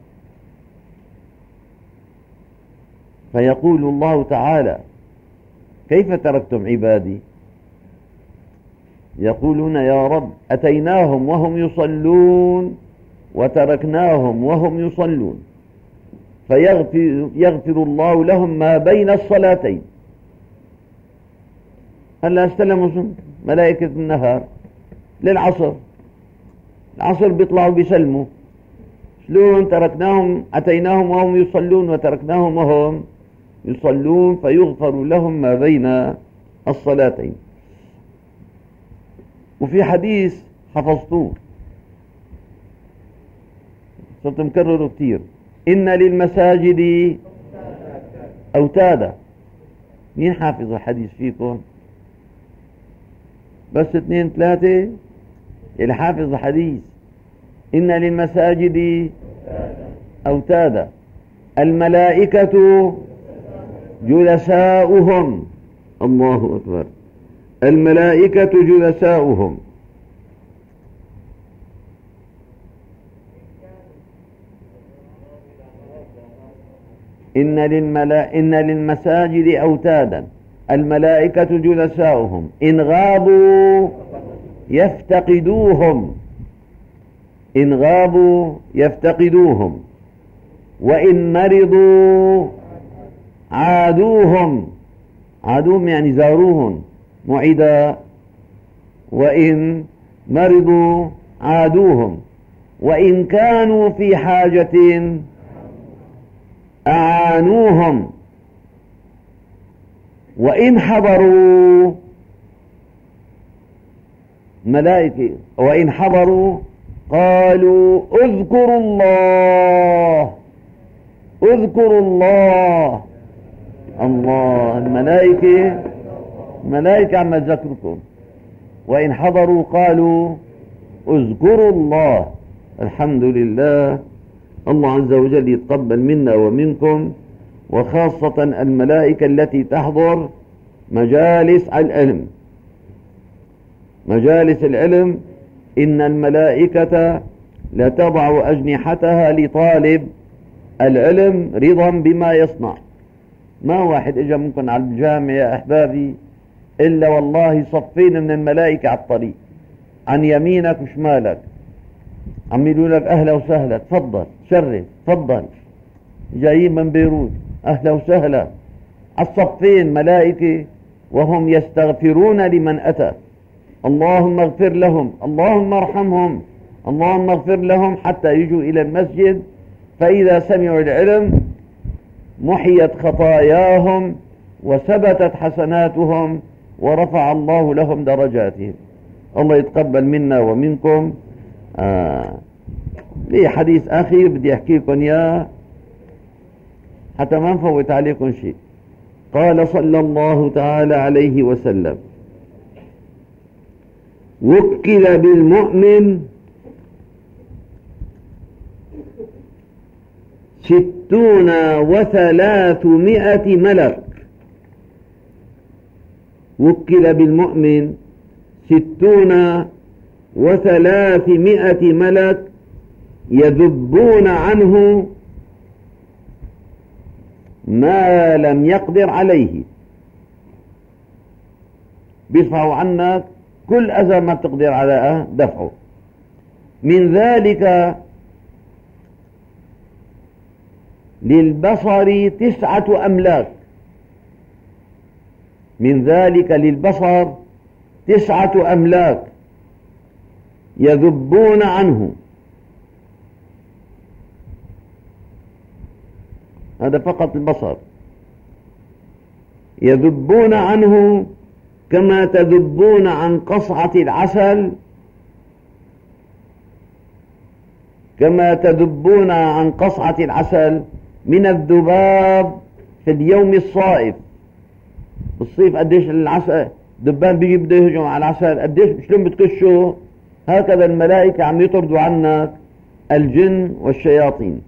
فيقول الله تعالى: كيف تركتم عبادي؟ يقولون: يا رب أتيناهم وهم يصلون وتركناهم وهم يصلون، فيغفر الله لهم ما بين الصلاتين. هلا استلموا ملائكة النهار للعصر، العصر بيطلعوا بيسلموا. شلون؟ أتيناهم وهم يصلون وتركناهم وهم يصلون، فيغفر لهم ما بين الصلاتين. وفي حديث حفظتوه صرت مكرره كتير: إن للمساجد أوتادا. مين حافظ الحديث فيكم؟ بس 2 3 اللي حافظ الحديث. إن للمساجد أوتادا الملائكة جلساؤهم. الله أكبر. الملائكة جلساؤهم. إن للمساجد أوتادا الملائكة جلساؤهم إن غابوا يفتقدوهم وإن مرضوا عادوهم يعني زاروهم معدا، وإن مرضوا عادوهم، وإن كانوا في حاجة أعانوهم، وإن حضروا ملائكة وإن حضروا قالوا اذكروا الله الملائكة عم تذكركم، وإن حضروا قالوا اذكروا الله. الحمد لله. الله عز وجل يتقبل منا ومنكم، وخاصة الملائكة التي تحضر مجالس العلم. إن الملائكة لتضع أجنحتها لطالب العلم رضا بما يصنع. ما واحد اجا ممكن على الجامع يا أحبابي إلا والله صفين من الملائكة على الطريق عن يمينك وشمالك عم يقولوا لك أهلا وسهلا، تفضل شرف، تفضل جايين من بيروت، أهلا وسهلا. على الصفين ملائكة وهم يستغفرون لمن أتى. اللهم اغفر لهم، اللهم ارحمهم، اللهم اغفر لهم، حتى يجوا إلى المسجد. فإذا سمعوا العلم محيت خطاياهم وثبتت حسناتهم ورفع الله لهم درجاتهم. الله يتقبل منا ومنكم. لي حديث أخير بدي أحكي لكم إياه حتى ما نفوت عليكم شيء. قال صلى الله تعالى عليه وسلم: وكل بالمؤمن 300 ملك. وكل بالمؤمن 300 ملك يذبون عنه ما لم يقدر عليه. بيرفعوا عنك كل أذى ما بتقدر على دفعه. من ذلك للبصر 9 أملاك. من ذلك للبصر 9 أملاك يذبون عنه. هذا فقط البصر. يذبون عنه كما تذبون عن قصعة العسل، كما تذبون عن قصعة العسل من الذباب في اليوم الصائف. بالصيف قديش العسل دبان بيجي بده يهجم على العسل، قديش شلون بتكشوا. هكذا الملائكة عم يطردوا عنك الجن والشياطين.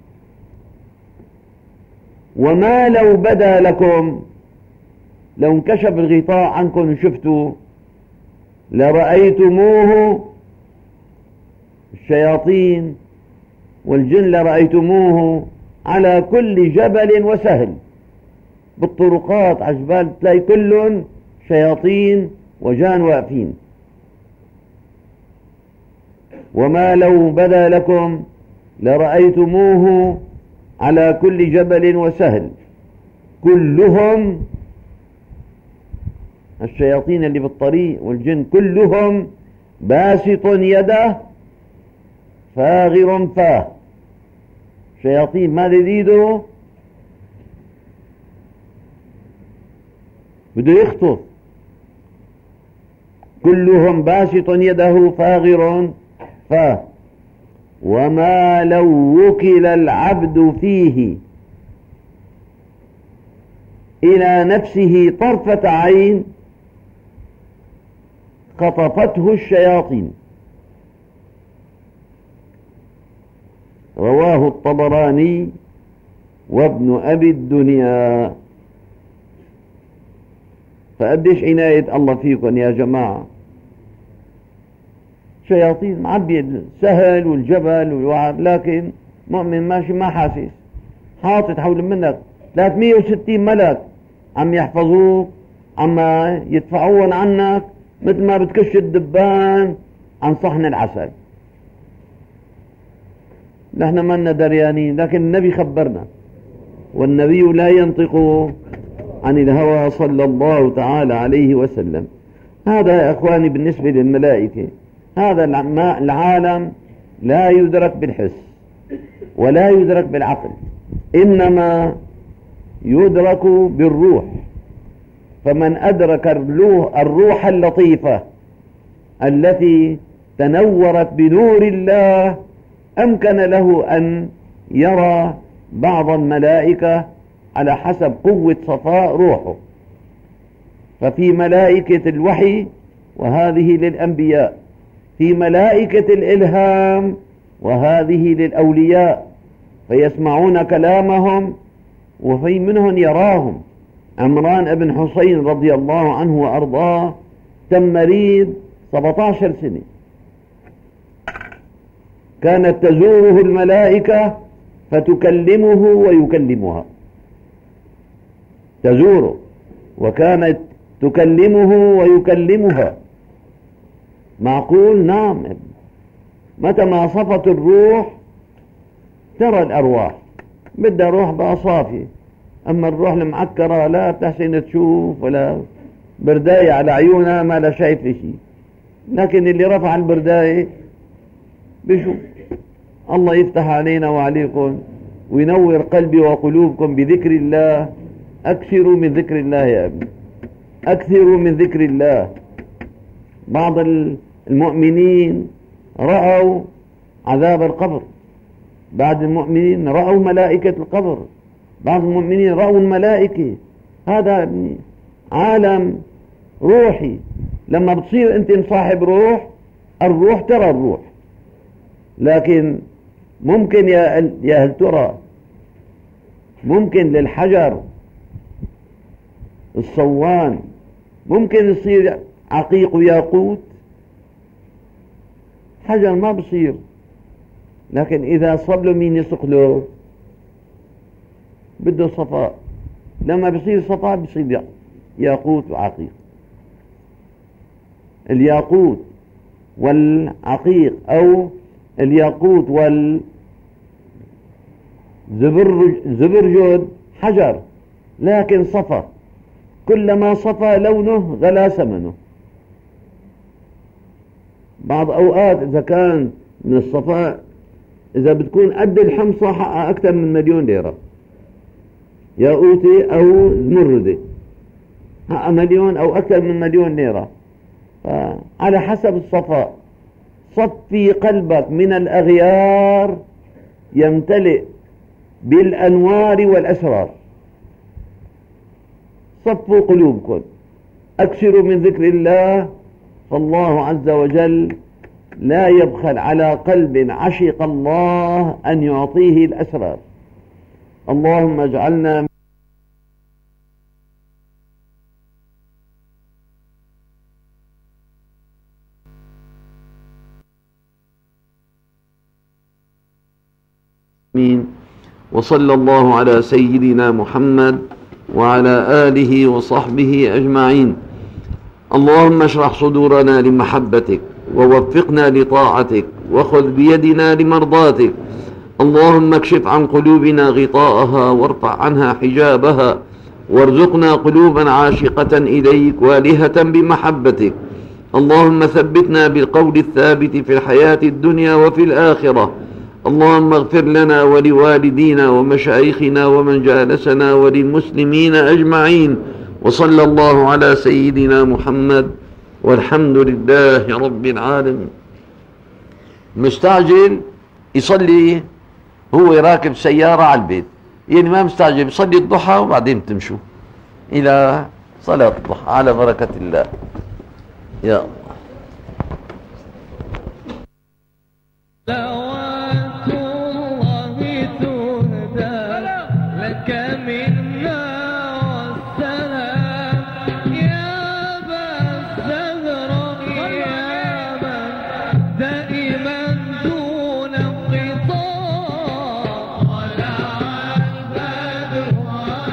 وما لو بدا لكم، لو انكشف الغطاء عنكم وشفتوا، لرأيتموه، الشياطين والجن لرأيتموه على كل جبل وسهل. بالطرقات على الجبال تلاقي كلهم شياطين وجان واقفين. وما لو بدا لكم لرأيتموه على كل جبل وسهل، كلهم الشياطين اللي بالطريق والجن كلهم باسط يده فاغر فاه. شياطين ما يريدوا بده يخطف، كلهم باسط يده فاغر فاه. وما لو وكل العبد فيه إلى نفسه طرفة عين خطفته الشياطين. رواه الطبراني وابن أبي الدنيا. فقديش عناية الله فيكم يا جماعة. شياطين معبي السهل والجبل والوعر، لكن مؤمن ماشي ما حاسس، حاطط حول منك 360 ملك عم يحفظوك، عم يدفعون عنك مثل ما بتكش الدبان عن صحن العسل. نحن ما لنا دريانين، لكن النبي خبرنا، والنبي لا ينطق عن الهوى صلى الله تعالى عليه وسلم. هذا يا أخواني بالنسبة للملائكة. هذا العالم لا يدرك بالحس ولا يدرك بالعقل، إنما يدرك بالروح. فمن أدرك الروح اللطيفة التي تنورت بنور الله أمكن له أن يرى بعض الملائكة على حسب قوة صفاء روحه. ففي ملائكة الوحي وهذه للأنبياء، في ملائكة الإلهام وهذه للأولياء، فيسمعون كلامهم وفي منهم يراهم. عمران بن حسين رضي الله عنه وأرضاه تم مريض 17 سنة، كانت تزوره الملائكة فتكلمه ويكلمها، تزوره وكانت تكلمه ويكلمها. معقول؟ نعم. متى ما صفت الروح ترى الأرواح، بدها روح بقى صافية. أما الروح المعكرة لا تحسن تشوف ولا برداية على عيونها ما لا شايف شيء، لكن اللي رفع البرداية بشوف. الله يفتح علينا وعليكم وينور قلبي وقلوبكم بذكر الله. أكثروا من ذكر الله يا ابني، أكثروا من ذكر الله. بعض المؤمنين رأوا عذاب القبر، بعض المؤمنين رأوا ملائكة القبر، بعض المؤمنين رأوا الملائكة. هذا عالم روحي. لما بتصير أنت صاحب روح، الروح ترى الروح. لكن ممكن يا هل ترى ممكن للحجر الصوان ممكن يصير عقيق وياقوت؟ حجر ما بصير، لكن إذا صب له مين يسقله بده صفاء. لما بصير صفاء بصير ياقوت وعقيق. الياقوت والعقيق أو الياقوت والزبرجد حجر، لكن صفى. كلما صفى لونه غلا ثمنه. بعض أوقات إذا كان من الصفاء، إذا بتكون قد الحمصة حقها أكثر من 1,000,000 ليرة، ياقوتي أو زمردي حقها 1,000,000 أو أكثر من 1,000,000 ليرة. على حسب الصفاء. صفي قلبك من الأغيار يمتلئ بالأنوار والأسرار. صفوا قلوبكم، أكثروا من ذكر الله، فالله عز وجل لا يبخل على قلب عشق الله أن يعطيه الأسرار. اللهم اجعلنا وصلى الله على سيدنا محمد وعلى آله وصحبه أجمعين. اللهم اشرح صدورنا لمحبتك ووفقنا لطاعتك وخذ بيدنا لمرضاتك. اللهم اكشف عن قلوبنا غطاءها وارفع عنها حجابها وارزقنا قلوبا عاشقة إليك والهة بمحبتك. اللهم ثبتنا بالقول الثابت في الحياة الدنيا وفي الآخرة. اللهم اغفر لنا ولوالدينا ومشايخنا ومن جالسنا وللمسلمين أجمعين. وصلى الله على سيدنا محمد والحمد لله رب العالمين. مستعجل يصلي هو راكب سيارة على البيت، يعني ما مستعجل، يصلي الضحى وبعدين تمشوا إلى صلاة الضحى على بركة الله. يا الله. دائما دون انقطاع، طلع البدر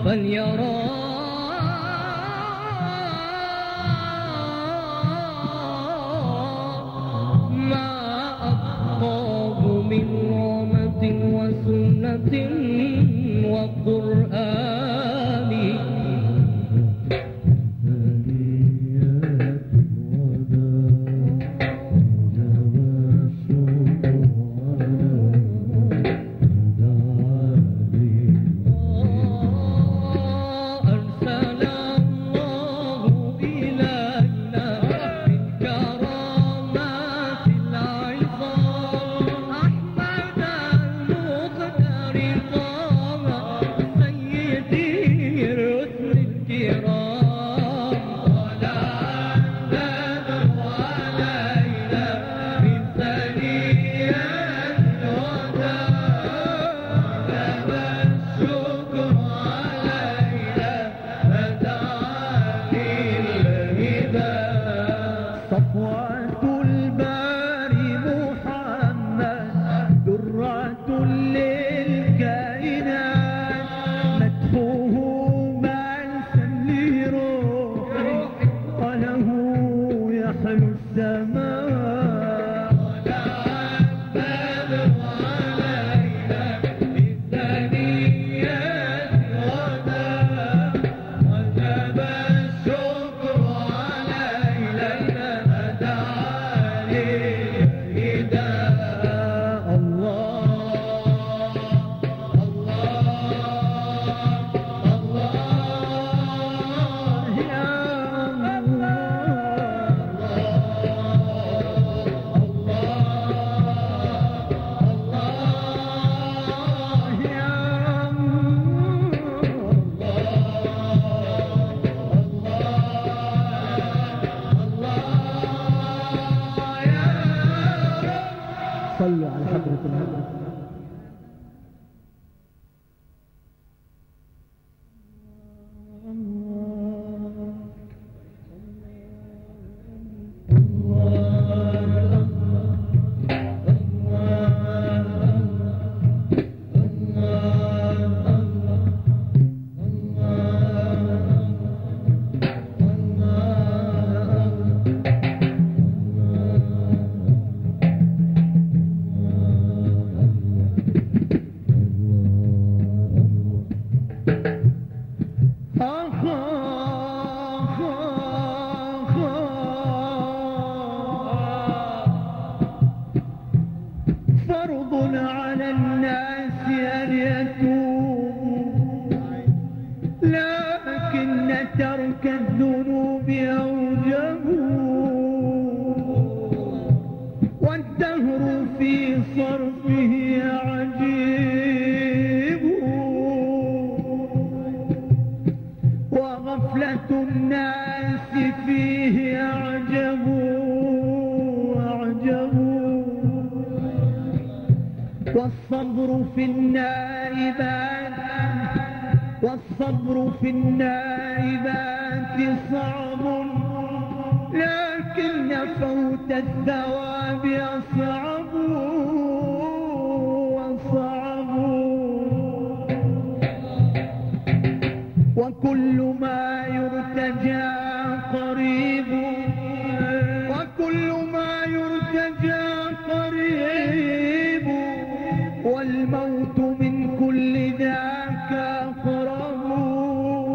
فليرى ما أطاب من رحمة وسنة وقرآن. صلوا على حضرة النبي. فرض على الناس أن يتوبوا، لكن ترك الذنوب أوجب، والدهر في صرفه عجيب، وغفلة الناس فيه أعجب أعجب، والصبر في النائبات صعب، لكن فوت الثواب أصعب وصعب، وكل ما يرتجى